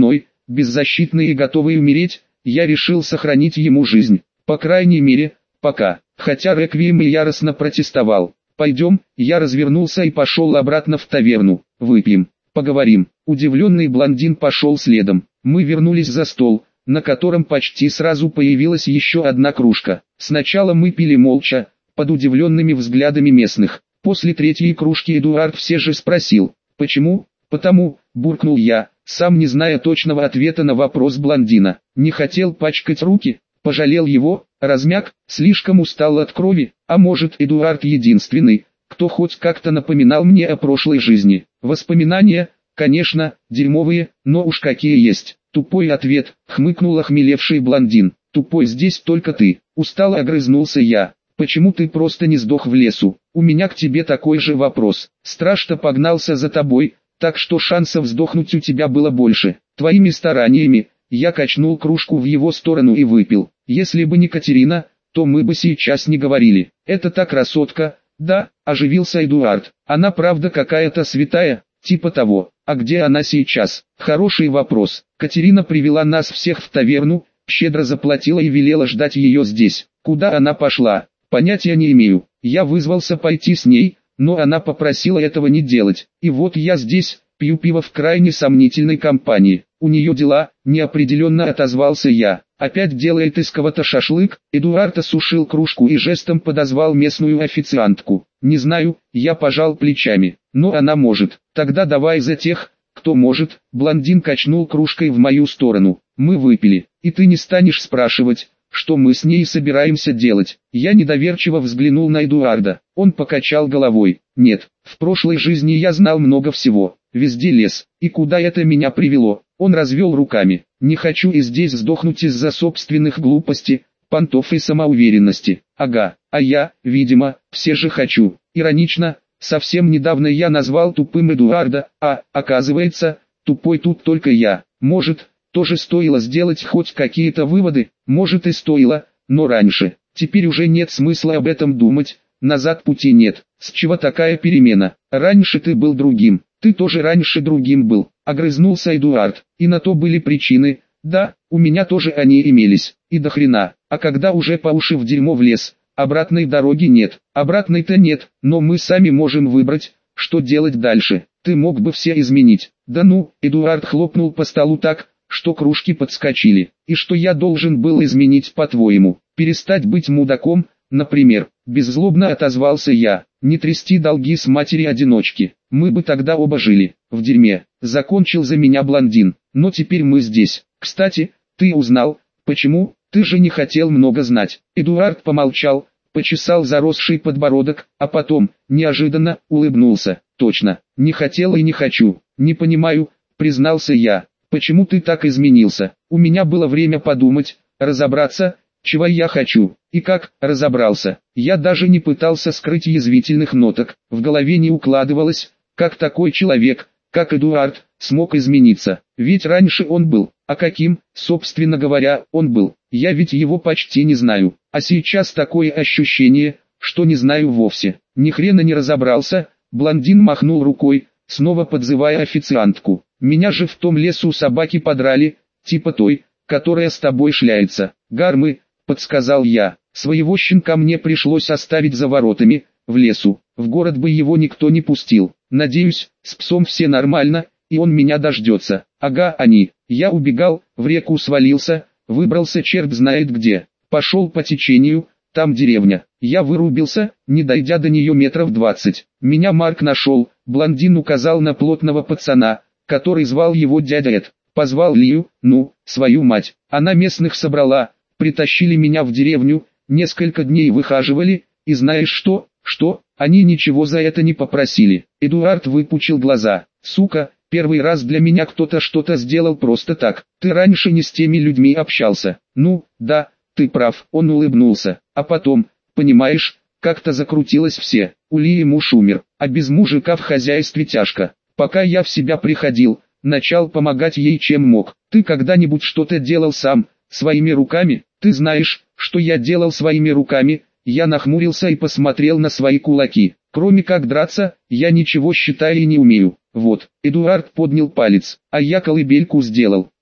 беззащитный и готовый умереть, я решил сохранить ему жизнь. По крайней мере, пока. Хотя Реквием и яростно протестовал. «Пойдем», я развернулся и пошел обратно в таверну. «Выпьем, поговорим». Удивленный блондин пошел следом. Мы вернулись за стол, на котором почти сразу появилась еще одна кружка. Сначала мы пили молча, под удивленными взглядами местных. После третьей кружки Эдуард все же спросил: «Почему?» «Потому», буркнул я, сам не зная точного ответа на вопрос блондина. Не хотел пачкать руки, пожалел его, размяк, слишком устал от крови, а может, Эдуард единственный, кто хоть как-то напоминал мне о прошлой жизни. Воспоминания, конечно, дерьмовые, но уж какие есть. Тупой ответ, хмыкнул охмелевший блондин. Тупой здесь только ты. Устало огрызнулся я. Почему ты просто не сдох в лесу? У меня к тебе такой же вопрос. Страж-то погнался за тобой, так что шансов сдохнуть у тебя было больше. Твоими стараниями. Я качнул кружку в его сторону и выпил. Если бы не Катерина, то мы бы сейчас не говорили. Это та красотка, да, оживился Эдуард. Она правда какая-то святая, типа того. А где она сейчас? Хороший вопрос. Катерина привела нас всех в таверну, щедро заплатила и велела ждать ее здесь. Куда она пошла? Понятия не имею. Я вызвался пойти с ней, но она попросила этого не делать. И вот я здесь, пью пиво в крайне сомнительной компании. У нее дела, неопределенно отозвался я. Опять делает из кого-то шашлык. Эдуард осушил кружку и жестом подозвал местную официантку. Не знаю, я пожал плечами. Но она может. Тогда давай за тех, кто может. Блондин качнул кружкой в мою сторону. Мы выпили. И ты не станешь спрашивать, что мы с ней собираемся делать. Я недоверчиво взглянул на Эдуарда. Он покачал головой. Нет, в прошлой жизни я знал много всего. Везде лес. И куда это меня привело? Он развел руками. Не хочу и здесь сдохнуть из-за собственных глупостей, понтов и самоуверенности. Ага, а я, видимо, все же хочу. Иронично, совсем недавно я назвал тупым Эдуарда, а, оказывается, тупой тут только я. Может, тоже стоило сделать хоть какие-то выводы, может и стоило, но раньше. Теперь уже нет смысла об этом думать, назад пути нет. С чего такая перемена? Раньше ты был другим, ты тоже раньше другим был, огрызнулся Эдуард. И на то были причины, да, у меня тоже они имелись, и до хрена. А когда уже по уши в дерьмо влез, обратной дороги нет. Обратной-то нет, но мы сами можем выбрать, что делать дальше. Ты мог бы все изменить. Да ну, Эдуард хлопнул по столу так, что кружки подскочили. И что я должен был изменить, по-твоему? Перестать быть мудаком, например? Беззлобно отозвался я. Не трясти долги с матери-одиночки. Мы бы тогда оба жили в дерьме. Закончил за меня блондин. Но теперь мы здесь. Кстати, ты узнал, почему? Ты же не хотел много знать. Эдуард помолчал, почесал заросший подбородок, а потом, неожиданно, улыбнулся. Точно, не хотел и не хочу. Не понимаю, признался я. Почему ты так изменился? У меня было время подумать, разобраться, чего я хочу, и как разобрался. Я даже не пытался скрыть язвительных ноток, в голове не укладывалось, как такой человек, как Эдуард, смог измениться. Ведь раньше он был, а каким, собственно говоря, он был, я ведь его почти не знаю. А сейчас такое ощущение, что не знаю вовсе. Ни хрена не разобрался, блондин махнул рукой, снова подзывая официантку. Меня же в том лесу собаки подрали, типа той, которая с тобой шляется. Гармы, подсказал я. Своего щенка мне пришлось оставить за воротами, в лесу. В город бы его никто не пустил. Надеюсь, с псом все нормально, и он меня дождется. Ага, они. Я убегал, в реку свалился, выбрался черт знает где. Пошел по течению, там деревня. Я вырубился, не дойдя до нее метров 20. Меня Марк нашел, блондин указал на плотного пацана, который звал его дядя Эд. Позвал Лию, ну, свою мать. Она местных собрала, притащили меня в деревню, несколько дней выхаживали, и знаешь что? Что? Они ничего за это не попросили. Эдуард выпучил глаза. Сука, первый раз для меня кто-то что-то сделал просто так. Ты раньше не с теми людьми общался. Ну, да, ты прав. Он улыбнулся. А потом, понимаешь, как-то закрутилось все. У Лии муж умер, а без мужика в хозяйстве тяжко. Пока я в себя приходил, начал помогать ей чем мог. Ты когда-нибудь что-то делал сам, своими руками? Ты знаешь, что я делал своими руками? Я нахмурился и посмотрел на свои кулаки. Кроме как драться, я ничего считая и не умею. Вот, Эдуард поднял палец, а я колыбельку сделал.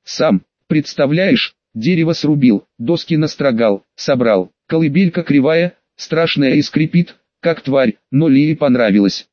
Сам, представляешь, дерево срубил, доски настрогал, собрал. Колыбелька кривая, страшная и скрипит, как тварь, но Лии понравилось.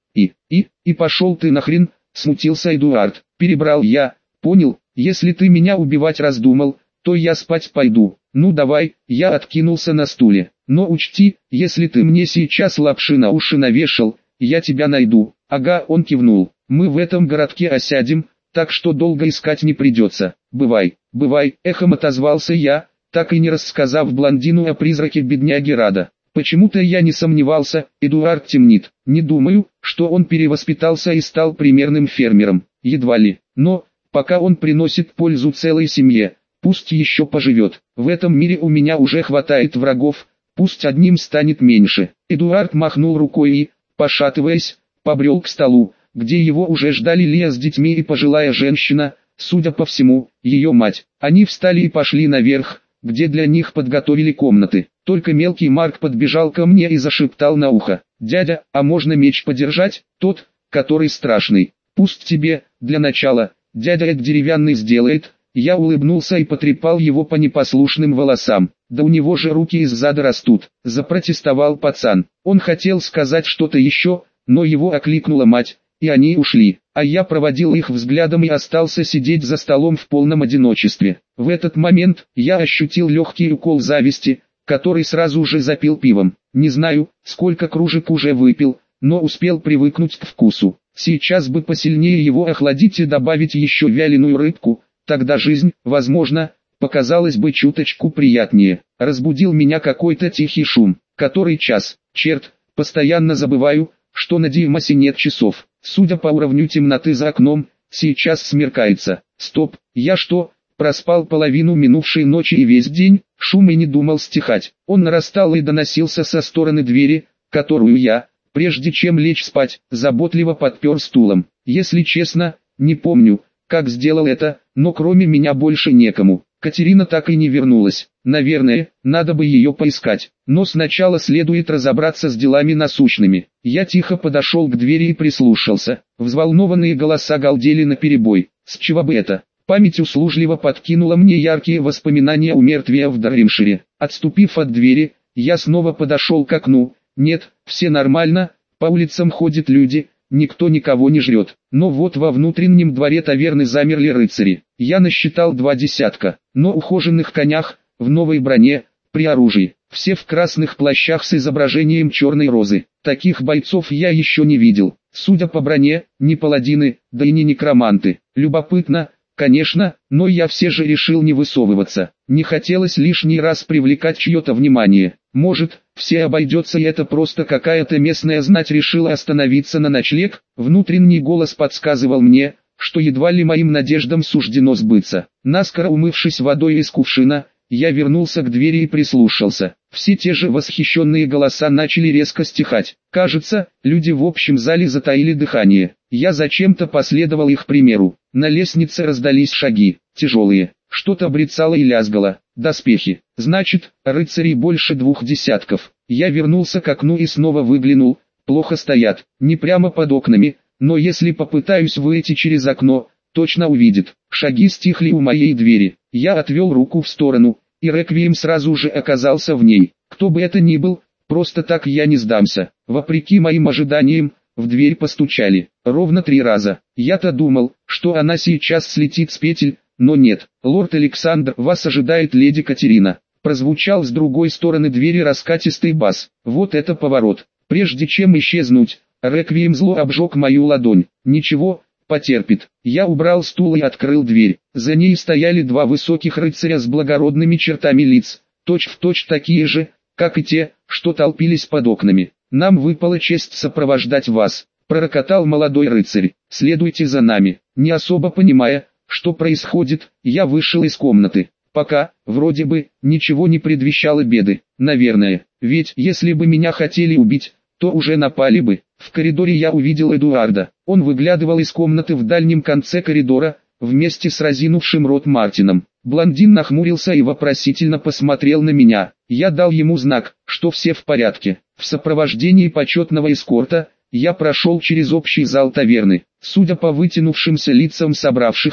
И пошел ты нахрен, смутился Эдуард. Перебрал я, понял, если ты меня убивать раздумал, то я спать пойду. Ну давай, я откинулся на стуле. Но учти, если ты мне сейчас лапши на уши навешал, я тебя найду. Ага, он кивнул. Мы в этом городке осядем, так что долго искать не придется. Бывай, бывай, эхом отозвался я, так и не рассказав блондину о призраке бедняги Рада. Почему-то я не сомневался, Эдуард темнит. Не думаю, что он перевоспитался и стал примерным фермером. Едва ли. Но, пока он приносит пользу целой семье, пусть еще поживет. В этом мире у меня уже хватает врагов, пусть одним станет меньше. Эдуард махнул рукой и, пошатываясь, побрел к столу, где его уже ждали Лия с детьми и пожилая женщина, судя по всему, ее мать. Они встали и пошли наверх, где для них подготовили комнаты. Только мелкий Марк подбежал ко мне и зашептал на ухо: «Дядя, а можно меч подержать, тот, который страшный?» «Пусть тебе, для начала, дядя Эд деревянный сделает». Я улыбнулся и потрепал его по непослушным волосам. «Да у него же руки из зада растут», — запротестовал пацан. Он хотел сказать что-то еще, но его окликнула мать, и они ушли, а я проводил их взглядом и остался сидеть за столом в полном одиночестве. В этот момент я ощутил легкий укол зависти, который сразу же запил пивом. Не знаю, сколько кружек уже выпил, но успел привыкнуть к вкусу. Сейчас бы посильнее его охладить и добавить еще вяленую рыбку, тогда жизнь, возможно, показалась бы чуточку приятнее. Разбудил меня какой-то тихий шум. Который час? Черт, постоянно забываю, что на Димасе нет часов. Судя по уровню темноты за окном, сейчас смеркается. Стоп, я что, проспал половину минувшей ночи и весь день? Шум и не думал стихать. Он нарастал и доносился со стороны двери, которую я, прежде чем лечь спать, заботливо подпер стулом. Если честно, не помню, как сделал это, но кроме меня больше некому. Катерина так и не вернулась. Наверное, надо бы ее поискать. Но сначала следует разобраться с делами насущными. Я тихо подошел к двери и прислушался. Взволнованные голоса галдели наперебой. С чего бы это? Память услужливо подкинула мне яркие воспоминания о мертве в Дарримшире. Отступив от двери, я снова подошел к окну. Нет, все нормально, по улицам ходят люди, никто никого не жрет. Но вот во внутреннем дворе таверны замерли рыцари. Я насчитал 2 десятка, но ухоженных конях, в новой броне, при оружии. Все в красных плащах с изображением черной розы. Таких бойцов я еще не видел. Судя по броне, не паладины, да и не некроманты. Любопытно, конечно, но я все же решил не высовываться. Не хотелось лишний раз привлекать чье-то внимание. Может, все обойдется и это просто какая-то местная знать решила остановиться на ночлег. Внутренний голос подсказывал мне, что едва ли моим надеждам суждено сбыться. Наскоро умывшись водой из кувшина, я вернулся к двери и прислушался. Все те же восхищенные голоса начали резко стихать. Кажется, люди в общем зале затаили дыхание. Я зачем-то последовал их примеру. На лестнице раздались шаги, тяжелые. Что-то брецало и лязгало. Доспехи. Значит, рыцарей больше 2 десятков. Я вернулся к окну и снова выглянул. Плохо стоят. Не прямо под окнами, но если попытаюсь выйти через окно, точно увидит. Шаги стихли у моей двери. Я отвел руку в сторону, и реквием сразу же оказался в ней. Кто бы это ни был, просто так я не сдамся. Вопреки моим ожиданиям, в дверь постучали. Ровно 3 раза. Я-то думал, что она сейчас слетит с петель, но нет. «Лорд Александр, вас ожидает леди Катерина». Прозвучал с другой стороны двери раскатистый бас. Вот это поворот. Прежде чем исчезнуть, реквием зло обжег мою ладонь. Ничего, потерпит. Я убрал стул и открыл дверь. За ней стояли 2 высоких рыцаря с благородными чертами лиц, точь-в-точь такие же, как и те, что толпились под окнами. «Нам выпала честь сопровождать вас», — пророкотал молодой рыцарь. «Следуйте за нами». Не особо понимая, что происходит, я вышел из комнаты. Пока, вроде бы, ничего не предвещало беды. Наверное, ведь если бы меня хотели убить, то уже напали бы. В коридоре я увидел Эдуарда. Он выглядывал из комнаты в дальнем конце коридора, вместе с разинувшим рот Мартином. Блондин нахмурился и вопросительно посмотрел на меня. Я дал ему знак, что все в порядке. В сопровождении почетного эскорта, я прошел через общий зал таверны. Судя по вытянувшимся лицам собравшихся,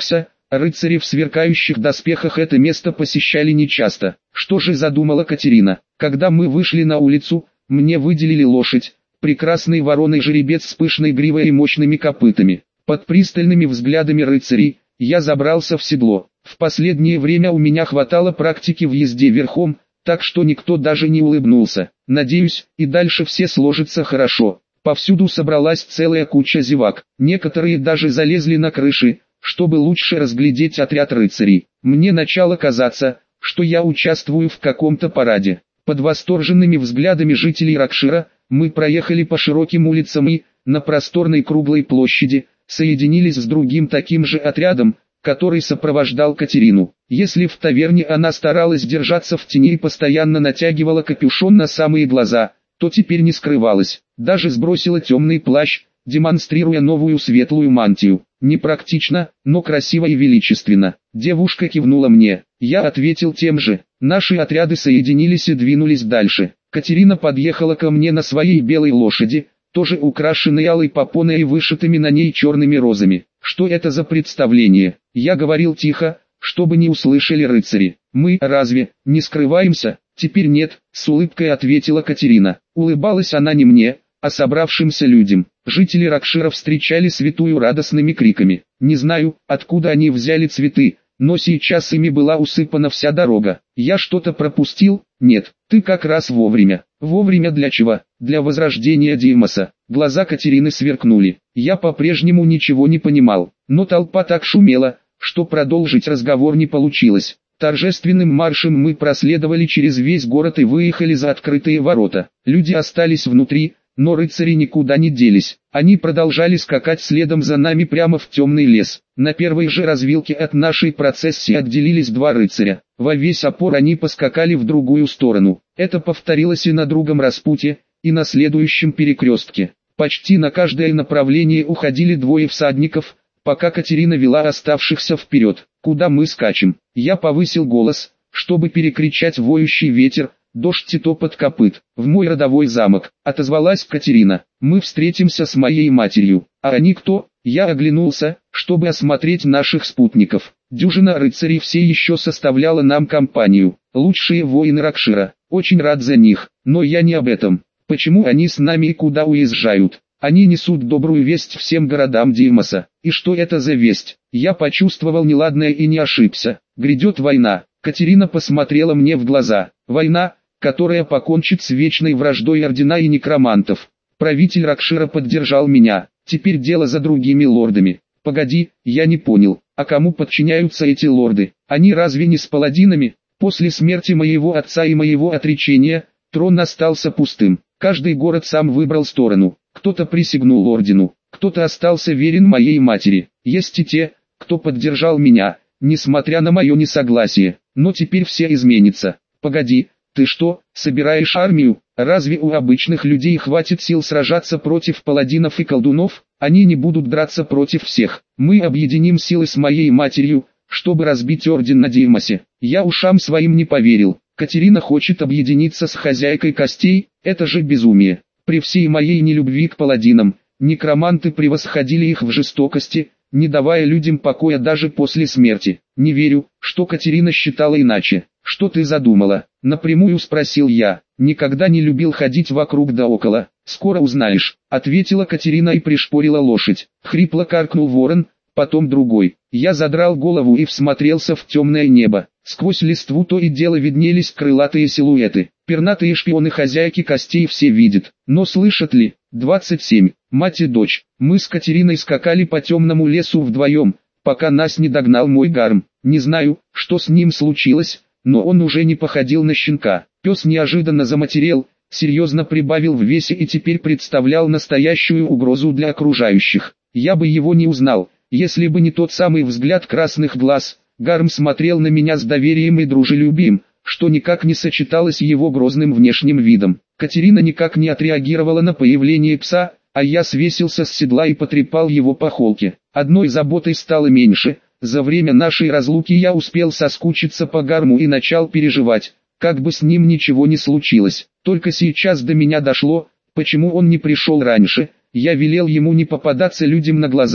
Рыцари в сверкающих доспехах это место посещали нечасто. Что же задумала Катерина? Когда мы вышли на улицу, мне выделили лошадь, прекрасный вороной жеребец с пышной гривой и мощными копытами. Под пристальными взглядами рыцарей, я забрался в седло. В последнее время у меня хватало практики в езде верхом, так что никто даже не улыбнулся. Надеюсь, и дальше все сложится хорошо. Повсюду собралась целая куча зевак. Некоторые даже залезли на крыши, чтобы лучше разглядеть отряд рыцарей. Мне начало казаться, что я участвую в каком-то параде. Под восторженными взглядами жителей Ракшира, мы проехали по широким улицам и, на просторной круглой площади, соединились с другим таким же отрядом, который сопровождал Катерину. Если в таверне она старалась держаться в тени и постоянно натягивала капюшон на самые глаза, то теперь не скрывалась, даже сбросила темный плащ, демонстрируя новую светлую мантию. Непрактично, но красиво и величественно. Девушка кивнула мне, я ответил тем же. Наши отряды соединились и двинулись дальше. Катерина подъехала ко мне на своей белой лошади, тоже украшенной алой попоной и вышитыми на ней черными розами. Что это за представление? Я говорил тихо, чтобы не услышали рыцари. Мы, разве, не скрываемся? Теперь нет, с улыбкой ответила Катерина. Улыбалась она не мне, а собравшимся людям. Жители Ракшира встречали святую радостными криками. Не знаю, откуда они взяли цветы, но сейчас ими была усыпана вся дорога. Я что-то пропустил? Нет, ты как раз вовремя. Вовремя для чего? Для возрождения Димаса. Глаза Катерины сверкнули. Я по-прежнему ничего не понимал, но толпа так шумела, что продолжить разговор не получилось. Торжественным маршем мы проследовали через весь город и выехали за открытые ворота. Люди остались внутри, но рыцари никуда не делись. Они продолжали скакать следом за нами прямо в темный лес. На первой же развилке от нашей процессии отделились два рыцаря. Во весь опор они поскакали в другую сторону. Это повторилось и на другом распутье, и на следующем перекрестке. Почти на каждое направление уходили двое всадников, пока Катерина вела оставшихся вперед. Куда мы скачем? Я повысил голос, чтобы перекричать воющий ветер, дождь и топот копыт. В мой родовой замок, отозвалась Катерина. Мы встретимся с моей матерью. А они кто? Я оглянулся, чтобы осмотреть наших спутников. Дюжина рыцарей все еще составляла нам компанию. Лучшие воины Ракшира. Очень рад за них, но я не об этом. Почему они с нами и куда уезжают? Они несут добрую весть всем городам Димаса. И что это за весть? Я почувствовал неладное и не ошибся. Грядет война. Катерина посмотрела мне в глаза. Война, которая покончит с вечной враждой ордена и некромантов. Правитель Ракшира поддержал меня. Теперь дело за другими лордами. Погоди, я не понял. А кому подчиняются эти лорды? Они разве не с паладинами? После смерти моего отца и моего отречения, трон остался пустым. Каждый город сам выбрал сторону. Кто-то присягнул ордену, кто-то остался верен моей матери. Есть и те, кто поддержал меня, несмотря на мое несогласие. Но теперь все изменится. Погоди, ты что, собираешь армию? Разве у обычных людей хватит сил сражаться против паладинов и колдунов? Они не будут драться против всех. Мы объединим силы с моей матерью, чтобы разбить орден на Димасе. Я ушам своим не поверил. Катерина хочет объединиться с хозяйкой костей, это же безумие. При всей моей нелюбви к паладинам, некроманты превосходили их в жестокости, не давая людям покоя даже после смерти. Не верю, что Катерина считала иначе. Что ты задумала? Напрямую спросил я. Никогда не любил ходить вокруг да около. Скоро узнаешь, ответила Катерина и пришпорила лошадь. Хрипло каркнул ворон, потом другой. Я задрал голову и всмотрелся в темное небо. Сквозь листву то и дело виднелись крылатые силуэты. Пернатые шпионы хозяйки костей все видят, но слышат ли? 27. Мать и дочь. Мы с Катериной скакали по темному лесу вдвоем, пока нас не догнал мой Гарм. Не знаю, что с ним случилось, но он уже не походил на щенка. Пес неожиданно заматерел, серьезно прибавил в весе и теперь представлял настоящую угрозу для окружающих. Я бы его не узнал, если бы не тот самый взгляд красных глаз. Гарм смотрел на меня с доверием и дружелюбием, что никак не сочеталось с его грозным внешним видом. Катерина никак не отреагировала на появление пса, а я свесился с седла и потрепал его по холке. Одной заботой стало меньше. За время нашей разлуки я успел соскучиться по Гарму и начал переживать, как бы с ним ничего не случилось. Только сейчас до меня дошло, почему он не пришел раньше. Я велел ему не попадаться людям на глаза,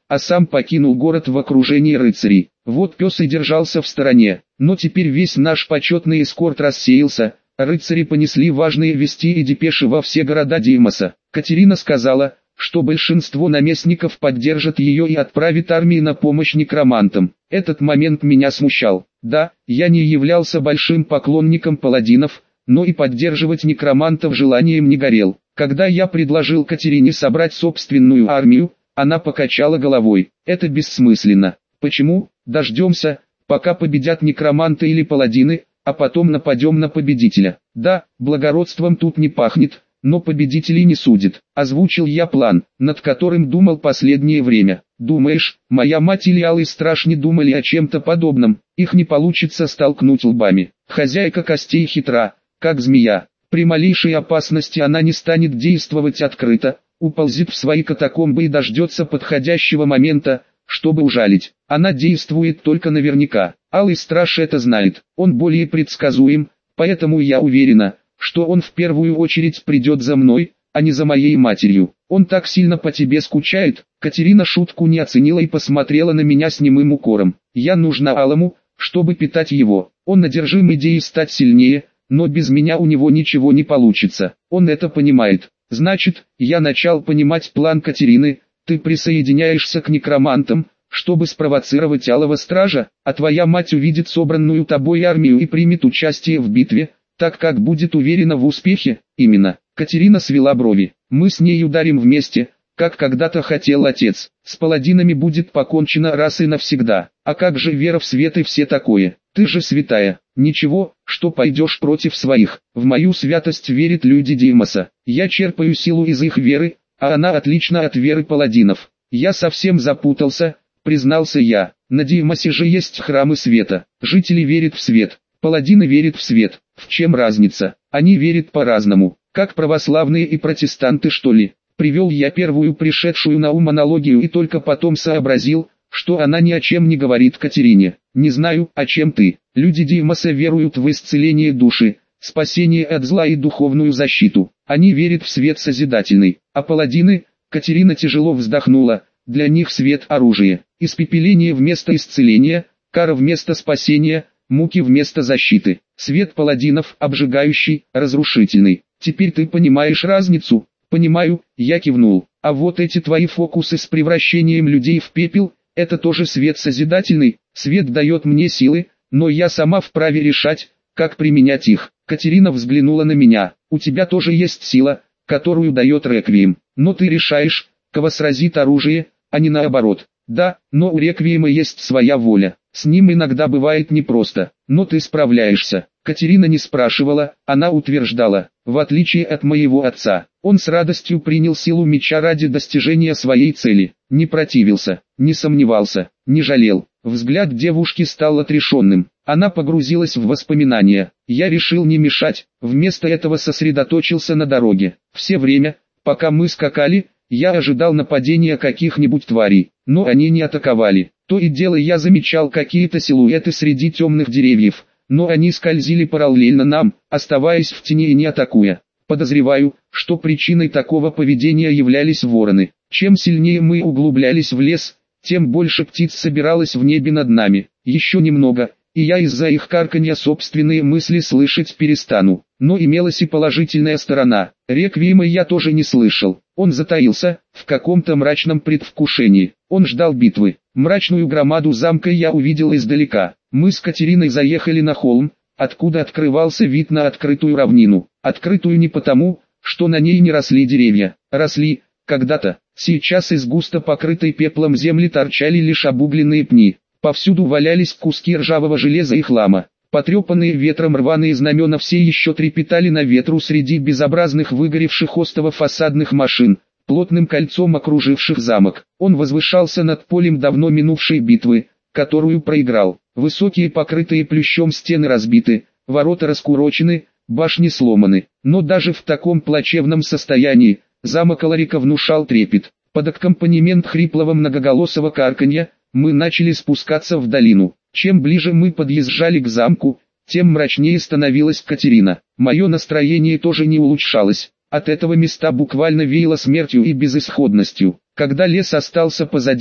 а сам покинул город в окружении рыцарей. Вот пес и держался в стороне, но теперь весь наш почетный эскорт рассеялся, рыцари понесли важные вести и депеши во все города Деймоса. Катерина сказала, что большинство наместников поддержат ее и отправит армии на помощь некромантам. Этот момент меня смущал. Да, я не являлся большим поклонником паладинов, но и поддерживать некромантов желанием не горел. Когда я предложил Катерине собрать собственную армию, она покачала головой. Это бессмысленно. Почему? Дождемся, пока победят некроманты или паладины, а потом нападем на победителя. Да, благородством тут не пахнет, но победителей не судит. Озвучил я план, над которым думал последнее время. Думаешь, моя мать или Алый Страж не думали о чем-то подобном? Их не получится столкнуть лбами. Хозяйка костей хитра, как змея. При малейшей опасности она не станет действовать открыто, уползет в свои катакомбы и дождется подходящего момента, чтобы ужалить. Она действует только наверняка. Алый Страж это знает. Он более предсказуем, поэтому я уверена, что он в первую очередь придет за мной, а не за моей матерью. Он так сильно по тебе скучает. Катерина шутку не оценила и посмотрела на меня с немым укором. Я нужна Алому, чтобы питать его. Он одержим идеей стать сильнее, но без меня у него ничего не получится. Он это понимает. Значит, я начал понимать план Катерины. Ты присоединяешься к некромантам, чтобы спровоцировать Алого Стража, а твоя мать увидит собранную тобой армию и примет участие в битве, так как будет уверена в успехе. Именно. Катерина свела брови. Мы с ней ударим вместе, как когда-то хотел отец. С паладинами будет покончено раз и навсегда. А как же вера в свет и все такое? Ты же святая. Ничего, что пойдешь против своих. В мою святость верят люди Деймоса. Я черпаю силу из их веры, а она отлична от веры паладинов. Я совсем запутался, признался я. На Деймосе же есть храмы света. Жители верят в свет. Паладины верят в свет. В чем разница? Они верят по-разному. Как православные и протестанты, что ли? Привел я первую пришедшую на ум аналогию и только потом сообразил, что она ни о чем не говорит Катерине. Не знаю, о чем ты. Люди Деймоса веруют в исцеление души, спасение от зла и духовную защиту. Они верят в свет созидательный. А паладины, Катерина тяжело вздохнула, для них свет – оружие. Испепеление вместо исцеления, кара вместо спасения, муки вместо защиты. Свет паладинов – обжигающий, разрушительный. Теперь ты понимаешь разницу? Понимаю, я кивнул. А вот эти твои фокусы с превращением людей в пепел – это тоже свет созидательный. Свет дает мне силы, но я сама вправе решать, как применять их. Катерина взглянула на меня. У тебя тоже есть сила, которую дает Реквием. Но ты решаешь, кого сразит оружие, а не наоборот. Да, но у Реквиема есть своя воля. С ним иногда бывает непросто, но ты справляешься. Катерина не спрашивала, она утверждала. В отличие от моего отца, он с радостью принял силу меча ради достижения своей цели. Не противился, не сомневался, не жалел. Взгляд девушки стал отрешенным. Она погрузилась в воспоминания. Я решил не мешать, вместо этого сосредоточился на дороге. Все время, пока мы скакали, я ожидал нападения каких-нибудь тварей, но они не атаковали. То и дело я замечал какие-то силуэты среди темных деревьев, но они скользили параллельно нам, оставаясь в тени и не атакуя. Подозреваю, что причиной такого поведения являлись вороны. Чем сильнее мы углублялись в лес, тем больше птиц собиралось в небе над нами. Еще немного, и я из-за их карканья собственные мысли слышать перестану. Но имелась и положительная сторона. Реквиема я тоже не слышал. Он затаился, в каком-то мрачном предвкушении. Он ждал битвы. Мрачную громаду замка я увидел издалека. Мы с Катериной заехали на холм, откуда открывался вид на открытую равнину. Открытую не потому, что на ней не росли деревья. Росли, когда-то. Сейчас из густо покрытой пеплом земли торчали лишь обугленные пни. Повсюду валялись куски ржавого железа и хлама. Потрепанные ветром рваные знамена все еще трепетали на ветру среди безобразных выгоревших остовов фасадных машин, плотным кольцом окруживших замок. Он возвышался над полем давно минувшей битвы, которую проиграл. Высокие покрытые плющом стены разбиты, ворота раскурочены, башни сломаны. Но даже в таком плачевном состоянии, замок Аларика внушал трепет. Под аккомпанемент хриплого многоголосого карканья, мы начали спускаться в долину. Чем ближе мы подъезжали к замку, тем мрачнее становилась Катерина. Мое настроение тоже не улучшалось. От этого места буквально веяло смертью и безысходностью. Когда лес остался позади,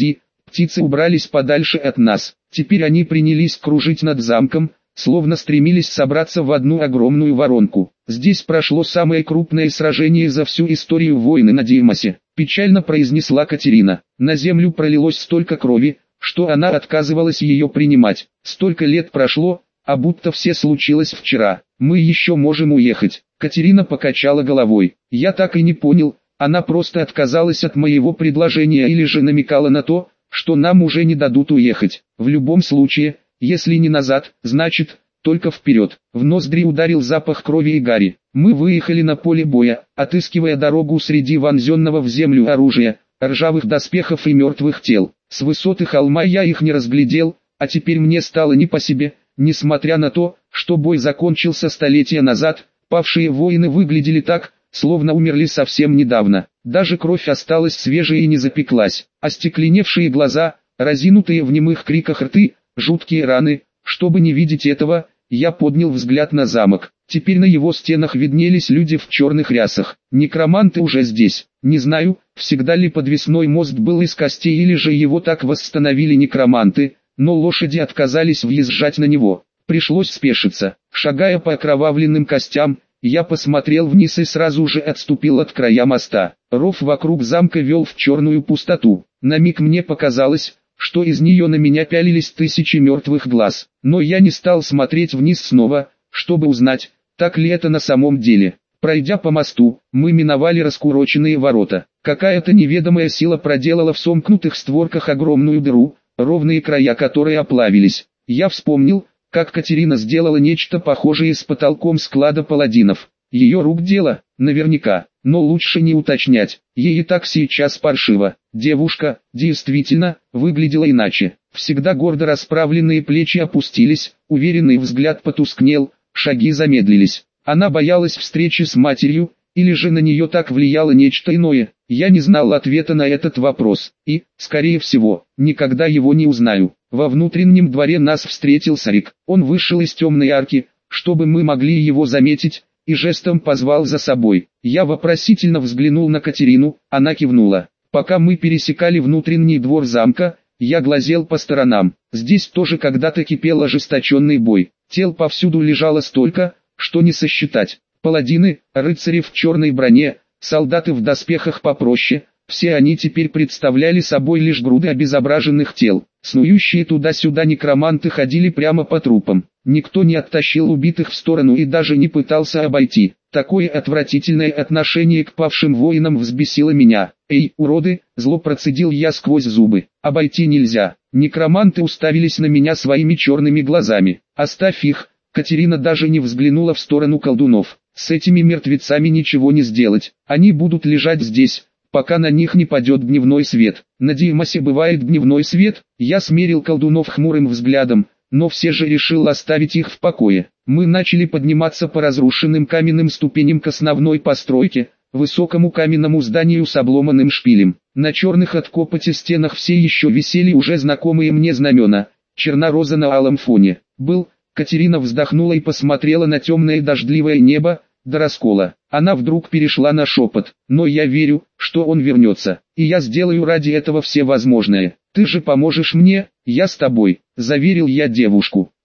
Птицы убрались подальше от нас. Теперь они принялись кружить над замком, словно стремились собраться в одну огромную воронку. Здесь прошло самое крупное сражение за всю историю войны на Деймосе, печально произнесла Катерина. На землю пролилось столько крови, что она отказывалась ее принимать. Столько лет прошло, а будто все случилось вчера. Мы еще можем уехать. Катерина покачала головой. Я так и не понял, она просто отказалась от моего предложения или же намекала на то, что нам уже не дадут уехать. В любом случае, если не назад, значит, только вперед. В ноздри ударил запах крови и гари. Мы выехали на поле боя, отыскивая дорогу среди вонзенного в землю оружия, ржавых доспехов и мертвых тел. С высоты холма я их не разглядел, а теперь мне стало не по себе. Несмотря на то, что бой закончился столетия назад, павшие воины выглядели так, словно умерли совсем недавно. Даже кровь осталась свежей и не запеклась. Остекленевшие глаза, разинутые в немых криках рты, жуткие раны. Чтобы не видеть этого, я поднял взгляд на замок. Теперь на его стенах виднелись люди в черных рясах. Некроманты уже здесь. Не знаю, всегда ли подвесной мост был из костей или же его так восстановили некроманты, но лошади отказались въезжать на него. Пришлось спешиться. Шагая по окровавленным костям, я посмотрел вниз и сразу же отступил от края моста. Ров вокруг замка вел в черную пустоту. На миг мне показалось, что из нее на меня пялились тысячи мертвых глаз. Но я не стал смотреть вниз снова, чтобы узнать, так ли это на самом деле. Пройдя по мосту, мы миновали раскуроченные ворота. Какая-то неведомая сила проделала в сомкнутых створках огромную дыру, ровные края которой оплавились. Я вспомнил, как Катерина сделала нечто похожее с потолком склада паладинов. Ее рук дело, наверняка, но лучше не уточнять, ей и так сейчас паршиво. Девушка, действительно, выглядела иначе. Всегда гордо расправленные плечи опустились, уверенный взгляд потускнел, шаги замедлились. Она боялась встречи с матерью, или же на нее так влияло нечто иное. Я не знал ответа на этот вопрос, и, скорее всего, никогда его не узнаю. Во внутреннем дворе нас встретил Сарик. Он вышел из темной арки, чтобы мы могли его заметить, и жестом позвал за собой. Я вопросительно взглянул на Катерину, она кивнула. Пока мы пересекали внутренний двор замка, я глазел по сторонам. Здесь тоже когда-то кипел ожесточенный бой. Тел повсюду лежало столько, что не сосчитать. Паладины, рыцари в черной броне, солдаты в доспехах попроще, все они теперь представляли собой лишь груды обезображенных тел. Снующие туда-сюда некроманты ходили прямо по трупам. Никто не оттащил убитых в сторону и даже не пытался обойти. Такое отвратительное отношение к павшим воинам взбесило меня. «Эй, уроды!» – зло процедил я сквозь зубы. «Обойти нельзя». Некроманты уставились на меня своими черными глазами. «Оставь их!» Катерина даже не взглянула в сторону колдунов. «С этими мертвецами ничего не сделать. Они будут лежать здесь, пока на них не падет дневной свет. На Деймосе бывает дневной свет?» Я смерил колдунов хмурым взглядом, но все же решил оставить их в покое. Мы начали подниматься по разрушенным каменным ступеням к основной постройке, высокому каменному зданию с обломанным шпилем. На черных от копоти стенах все еще висели уже знакомые мне знамена, черно-роза на алом фоне. Катерина вздохнула и посмотрела на темное дождливое небо, до раскола. Она вдруг перешла на шепот. «Но я верю, что он вернется, и я сделаю ради этого все возможное. Ты же поможешь мне, я с тобой», — заверил я девушку.